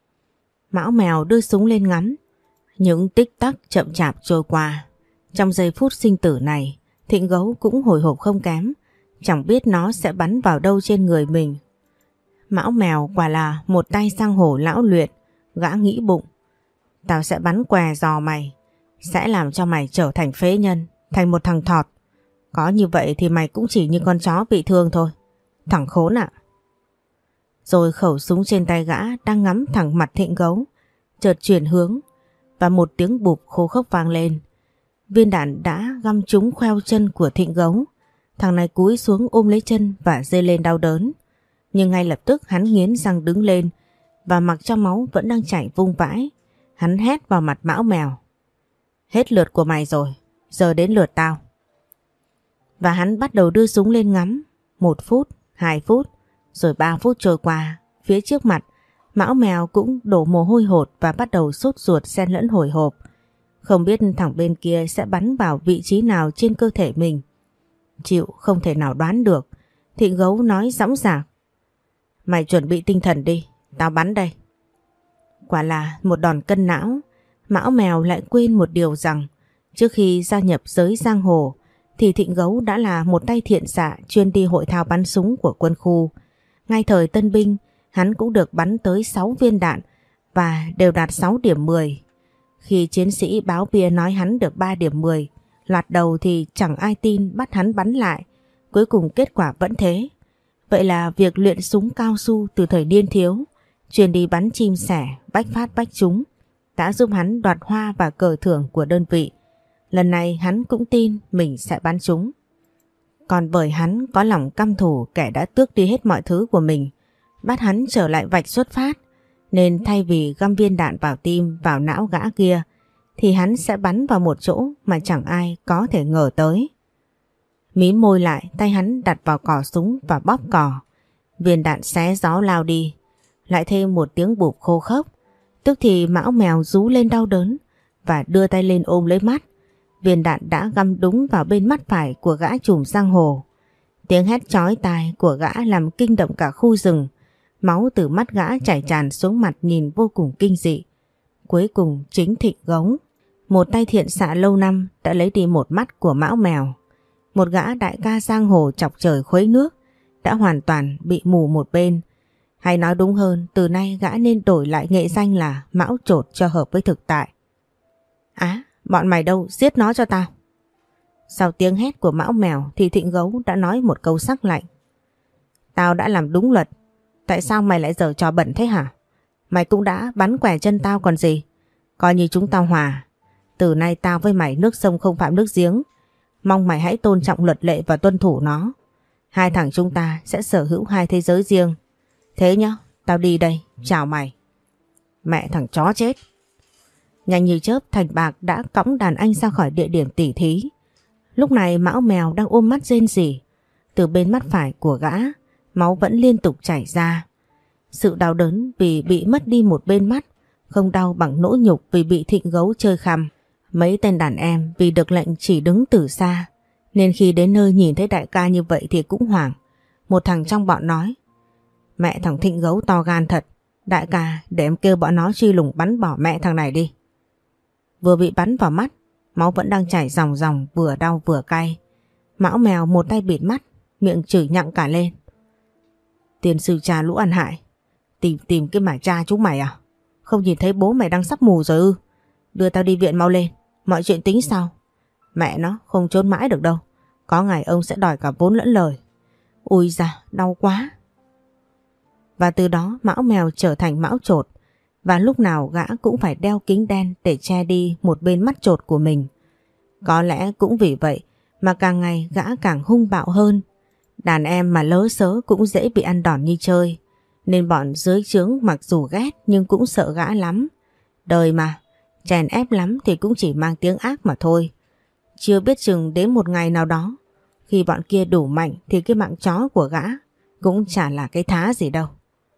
Speaker 1: Mão Mèo đưa súng lên ngắm. Những tích tắc chậm chạp trôi qua. Trong giây phút sinh tử này, Thịnh Gấu cũng hồi hộp không kém, chẳng biết nó sẽ bắn vào đâu trên người mình. Mão Mèo quả là một tay giang hồ lão luyện. Gã nghĩ bụng: Tao sẽ bắn què giò mày, sẽ làm cho mày trở thành phế nhân, thành một thằng thọt. Có như vậy thì mày cũng chỉ như con chó bị thương thôi. Thằng khốn ạ. Rồi khẩu súng trên tay gã đang ngắm thẳng mặt Thịnh Gấu chợt chuyển hướng và một tiếng bụp khô khốc vang lên. Viên đạn đã găm trúng khoeo chân của Thịnh Gấu. Thằng này cúi xuống ôm lấy chân và rên lên đau đớn. Nhưng ngay lập tức hắn nghiến răng đứng lên và mặc cho máu vẫn đang chảy vung vãi. Hắn hét vào mặt Mão Mèo: Hết lượt của mày rồi, giờ đến lượt tao. Và hắn bắt đầu đưa súng lên ngắm. Một phút, hai phút, rồi ba phút trôi qua. Phía trước mặt Mão Mèo cũng đổ mồ hôi hột và bắt đầu sốt ruột xen lẫn hồi hộp. Không biết thằng bên kia sẽ bắn vào vị trí nào trên cơ thể mình. Chịu không thể nào đoán được. Thịnh Gấu nói dõng dạc. Mày chuẩn bị tinh thần đi, tao bắn đây. Quả là một đòn cân não. Mão Mèo lại quên một điều rằng trước khi gia nhập giới giang hồ thì Thịnh Gấu đã là một tay thiện xạ chuyên đi hội thao bắn súng của quân khu. Ngay thời tân binh, hắn cũng được bắn tới sáu viên đạn và đều đạt sáu điểm mười. Khi chiến sĩ báo bia nói hắn được ba điểm mười, loạt đầu thì chẳng ai tin, bắt hắn bắn lại. Cuối cùng kết quả vẫn thế. Vậy là việc luyện súng cao su từ thời niên thiếu, chuyên đi bắn chim sẻ, bách phát bách trúng, đã giúp hắn đoạt hoa và cờ thưởng của đơn vị. Lần này hắn cũng tin mình sẽ bắn trúng. Còn bởi hắn có lòng căm thù kẻ đã tước đi hết mọi thứ của mình, bắt hắn trở lại vạch xuất phát, nên thay vì găm viên đạn vào tim, vào não gã kia, thì hắn sẽ bắn vào một chỗ mà chẳng ai có thể ngờ tới. Mím môi lại, tay hắn đặt vào cò súng và bóp cò. Viên đạn xé gió lao đi. Lại thêm một tiếng bụp khô khốc. Tức thì Mão Mèo rú lên đau đớn và đưa tay lên ôm lấy mắt. Viên đạn đã găm đúng vào bên mắt phải của gã trùm giang hồ. Tiếng hét chói tai của gã làm kinh động cả khu rừng. Máu từ mắt gã chảy tràn xuống mặt nhìn vô cùng kinh dị. Cuối cùng chính Thịnh Gấu, một tay thiện xạ lâu năm, đã lấy đi một mắt của Mão Mèo. Một gã đại ca giang hồ chọc trời khuấy nước đã hoàn toàn bị mù một bên. Hay nói đúng hơn, từ nay gã nên đổi lại nghệ danh là Mão Chột cho hợp với thực tại. Á, bọn mày đâu, giết nó cho tao. Sau tiếng hét của Mão Mèo thì Thịnh Gấu đã nói một câu sắc lạnh. Tao đã làm đúng luật, tại sao mày lại giở trò bẩn thế hả? Mày cũng đã bắn quẻ chân tao còn gì. Coi như chúng tao hòa. Từ nay tao với mày nước sông không phạm nước giếng. Mong mày hãy tôn trọng luật lệ và tuân thủ nó. Hai thằng chúng ta sẽ sở hữu hai thế giới riêng. Thế nhá, tao đi đây, chào mày. Mẹ thằng chó chết. Nhanh như chớp, Thành Bạc đã cõng đàn anh ra khỏi địa điểm tỉ thí. Lúc này Mão Mèo đang ôm mắt rên rỉ. Từ bên mắt phải của gã, máu vẫn liên tục chảy ra. Sự đau đớn vì bị mất đi một bên mắt không đau bằng nỗi nhục vì bị Thịnh Gấu chơi khăm. Mấy tên đàn em vì được lệnh chỉ đứng từ xa, nên khi đến nơi nhìn thấy đại ca như vậy thì cũng hoảng. Một thằng trong bọn nói: Mẹ thằng Thịnh Gấu to gan thật. Đại ca, để em kêu bọn nó truy lùng bắn bỏ mẹ thằng này đi. Vừa bị bắn vào mắt, máu vẫn đang chảy ròng ròng, vừa đau vừa cay. Mão Mèo một tay bịt mắt, miệng chửi nhặng cả lên. Tiền sư cha lũ ăn hại, Tìm tìm cái mà cha chúng mày à? Không nhìn thấy bố mày đang sắp mù rồi ư? Đưa tao đi viện mau lên, mọi chuyện tính sau. Mẹ nó không trốn mãi được đâu, có ngày ông sẽ đòi cả vốn lẫn lời. Ui da, đau quá. Và từ đó Mão Mèo trở thành Mão Chột, và lúc nào gã cũng phải đeo kính đen để che đi một bên mắt chột của mình. Có lẽ cũng vì vậy mà càng ngày gã càng hung bạo hơn. Đàn em mà lớ sớ cũng dễ bị ăn đòn như chơi, nên bọn dưới trướng mặc dù ghét nhưng cũng sợ gã lắm. Đời mà, chèn ép lắm thì cũng chỉ mang tiếng ác mà thôi. Chưa biết chừng đến một ngày nào đó, khi bọn kia đủ mạnh thì cái mạng chó của gã cũng chả là cái thá gì đâu.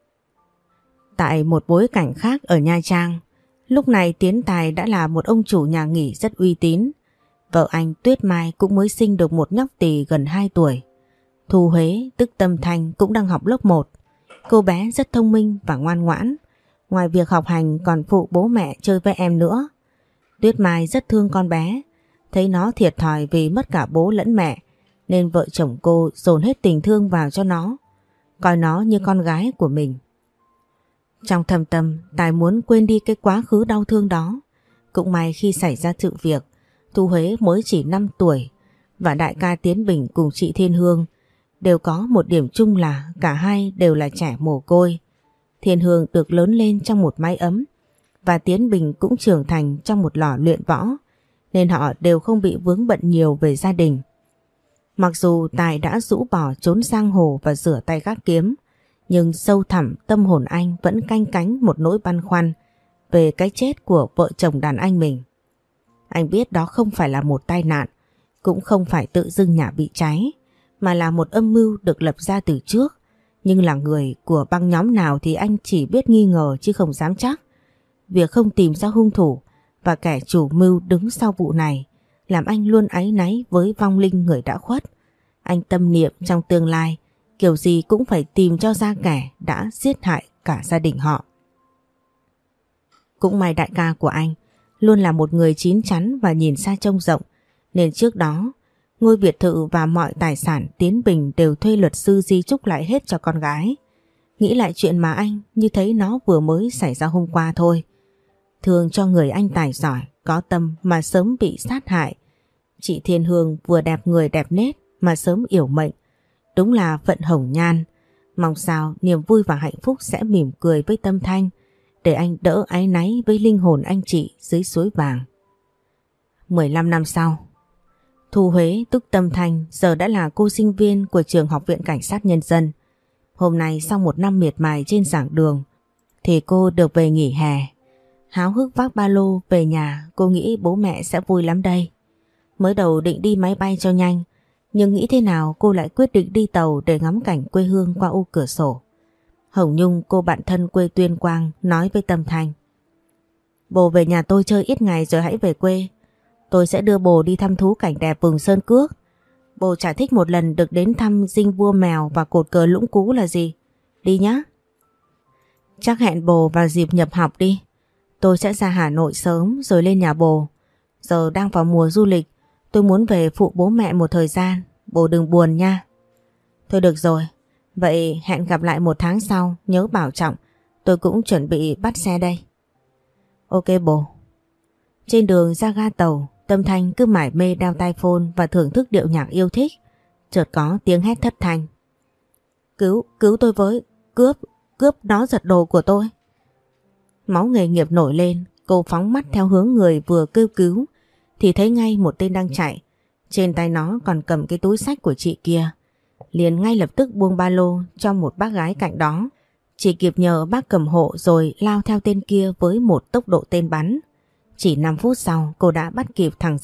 Speaker 1: Tại một bối cảnh khác ở Nha Trang, lúc này Tiến Tài đã là một ông chủ nhà nghỉ rất uy tín. Vợ anh Tuyết Mai cũng mới sinh được một nhóc tỳ gần hai tuổi. Thu Huế tức Tâm Thanh cũng đang học lớp một. Cô bé rất thông minh và ngoan ngoãn. Ngoài việc học hành còn phụ bố mẹ chơi với em nữa. Tuyết Mai rất thương con bé. Thấy nó thiệt thòi vì mất cả bố lẫn mẹ, nên vợ chồng cô dồn hết tình thương vào cho nó, coi nó như con gái của mình. Trong thâm tâm, Tài muốn quên đi cái quá khứ đau thương đó. Cũng may khi xảy ra sự việc, Thu Huế mới chỉ năm tuổi và đại ca Tiến Bình cùng chị Thiên Hương đều có một điểm chung là cả hai đều là trẻ mồ côi. Thiên Hương được lớn lên trong một mái ấm và Tiến Bình cũng trưởng thành trong một lò luyện võ, nên họ đều không bị vướng bận nhiều về gia đình. Mặc dù Tài đã rũ bỏ trốn giang hồ và rửa tay gác kiếm, nhưng sâu thẳm tâm hồn anh vẫn canh cánh một nỗi băn khoăn về cái chết của vợ chồng đàn anh mình. Anh biết đó không phải là một tai nạn, cũng không phải tự dưng nhà bị cháy, mà là một âm mưu được lập ra từ trước Nhưng là người của băng nhóm nào thì anh chỉ biết nghi ngờ chứ không dám chắc. Việc không tìm ra hung thủ và kẻ chủ mưu đứng sau vụ này làm anh luôn áy náy với vong linh người đã khuất. Anh tâm niệm trong tương lai kiểu gì cũng phải tìm cho ra kẻ đã giết hại cả gia đình họ. Cũng may đại ca của anh luôn là một người chín chắn và nhìn xa trông rộng, nên trước đó ngôi biệt thự và mọi tài sản Tiến Bình đều thuê luật sư di chúc lại hết cho con gái. Nghĩ lại chuyện mà anh như thấy nó vừa mới xảy ra hôm qua thôi. Thương cho người anh tài giỏi, có tâm mà sớm bị sát hại. Chị Thiên Hương vừa đẹp người đẹp nết mà sớm yểu mệnh. Đúng là vận hồng nhan. Mong sao niềm vui và hạnh phúc sẽ mỉm cười với Tâm Thanh, để anh đỡ áy náy với linh hồn anh chị dưới suối vàng. mười lăm năm sau, Thu Huế tức Tâm Thanh giờ đã là cô sinh viên của trường Học viện Cảnh sát Nhân dân. Hôm nay sau một năm miệt mài trên giảng đường thì cô được về nghỉ hè. Háo hức vác ba lô về nhà, cô nghĩ bố mẹ sẽ vui lắm đây. Mới đầu định đi máy bay cho nhanh, nhưng nghĩ thế nào cô lại quyết định đi tàu để ngắm cảnh quê hương qua ô cửa sổ. Hồng Nhung, cô bạn thân quê Tuyên Quang, nói với Tâm Thanh: "Bồ về nhà tôi chơi ít ngày rồi hãy về quê. Tôi sẽ đưa bồ đi thăm thú cảnh đẹp vùng Sơn Cước. Bồ chả thích một lần được đến thăm dinh vua mèo và cột cờ Lũng Cú là gì. Đi nhá." "Chắc hẹn bồ vào dịp nhập học đi. Tôi sẽ ra Hà Nội sớm rồi lên nhà bồ. Giờ đang vào mùa du lịch, tôi muốn về phụ bố mẹ một thời gian. Bồ đừng buồn nha." "Thôi được rồi. Vậy hẹn gặp lại một tháng sau, nhớ bảo trọng. Tôi cũng chuẩn bị bắt xe đây." "Ok bồ." Trên đường ra ga tàu, Tâm Thanh cứ mải mê đeo tai phone và thưởng thức điệu nhạc yêu thích. Chợt có tiếng hét thất thanh: "Cứu, cứu tôi với, cướp, cướp nó giật đồ của tôi." Máu nghề nghiệp nổi lên, cô phóng mắt theo hướng người vừa kêu cứu thì thấy ngay một tên đang chạy. Trên tay nó còn cầm cái túi xách của chị kia. Liền ngay lập tức buông ba lô cho một bác gái cạnh đó. Chỉ kịp nhờ bác cầm hộ rồi lao theo tên kia với một tốc độ tên bắn. Chỉ năm phút sau cô đã bắt kịp thằng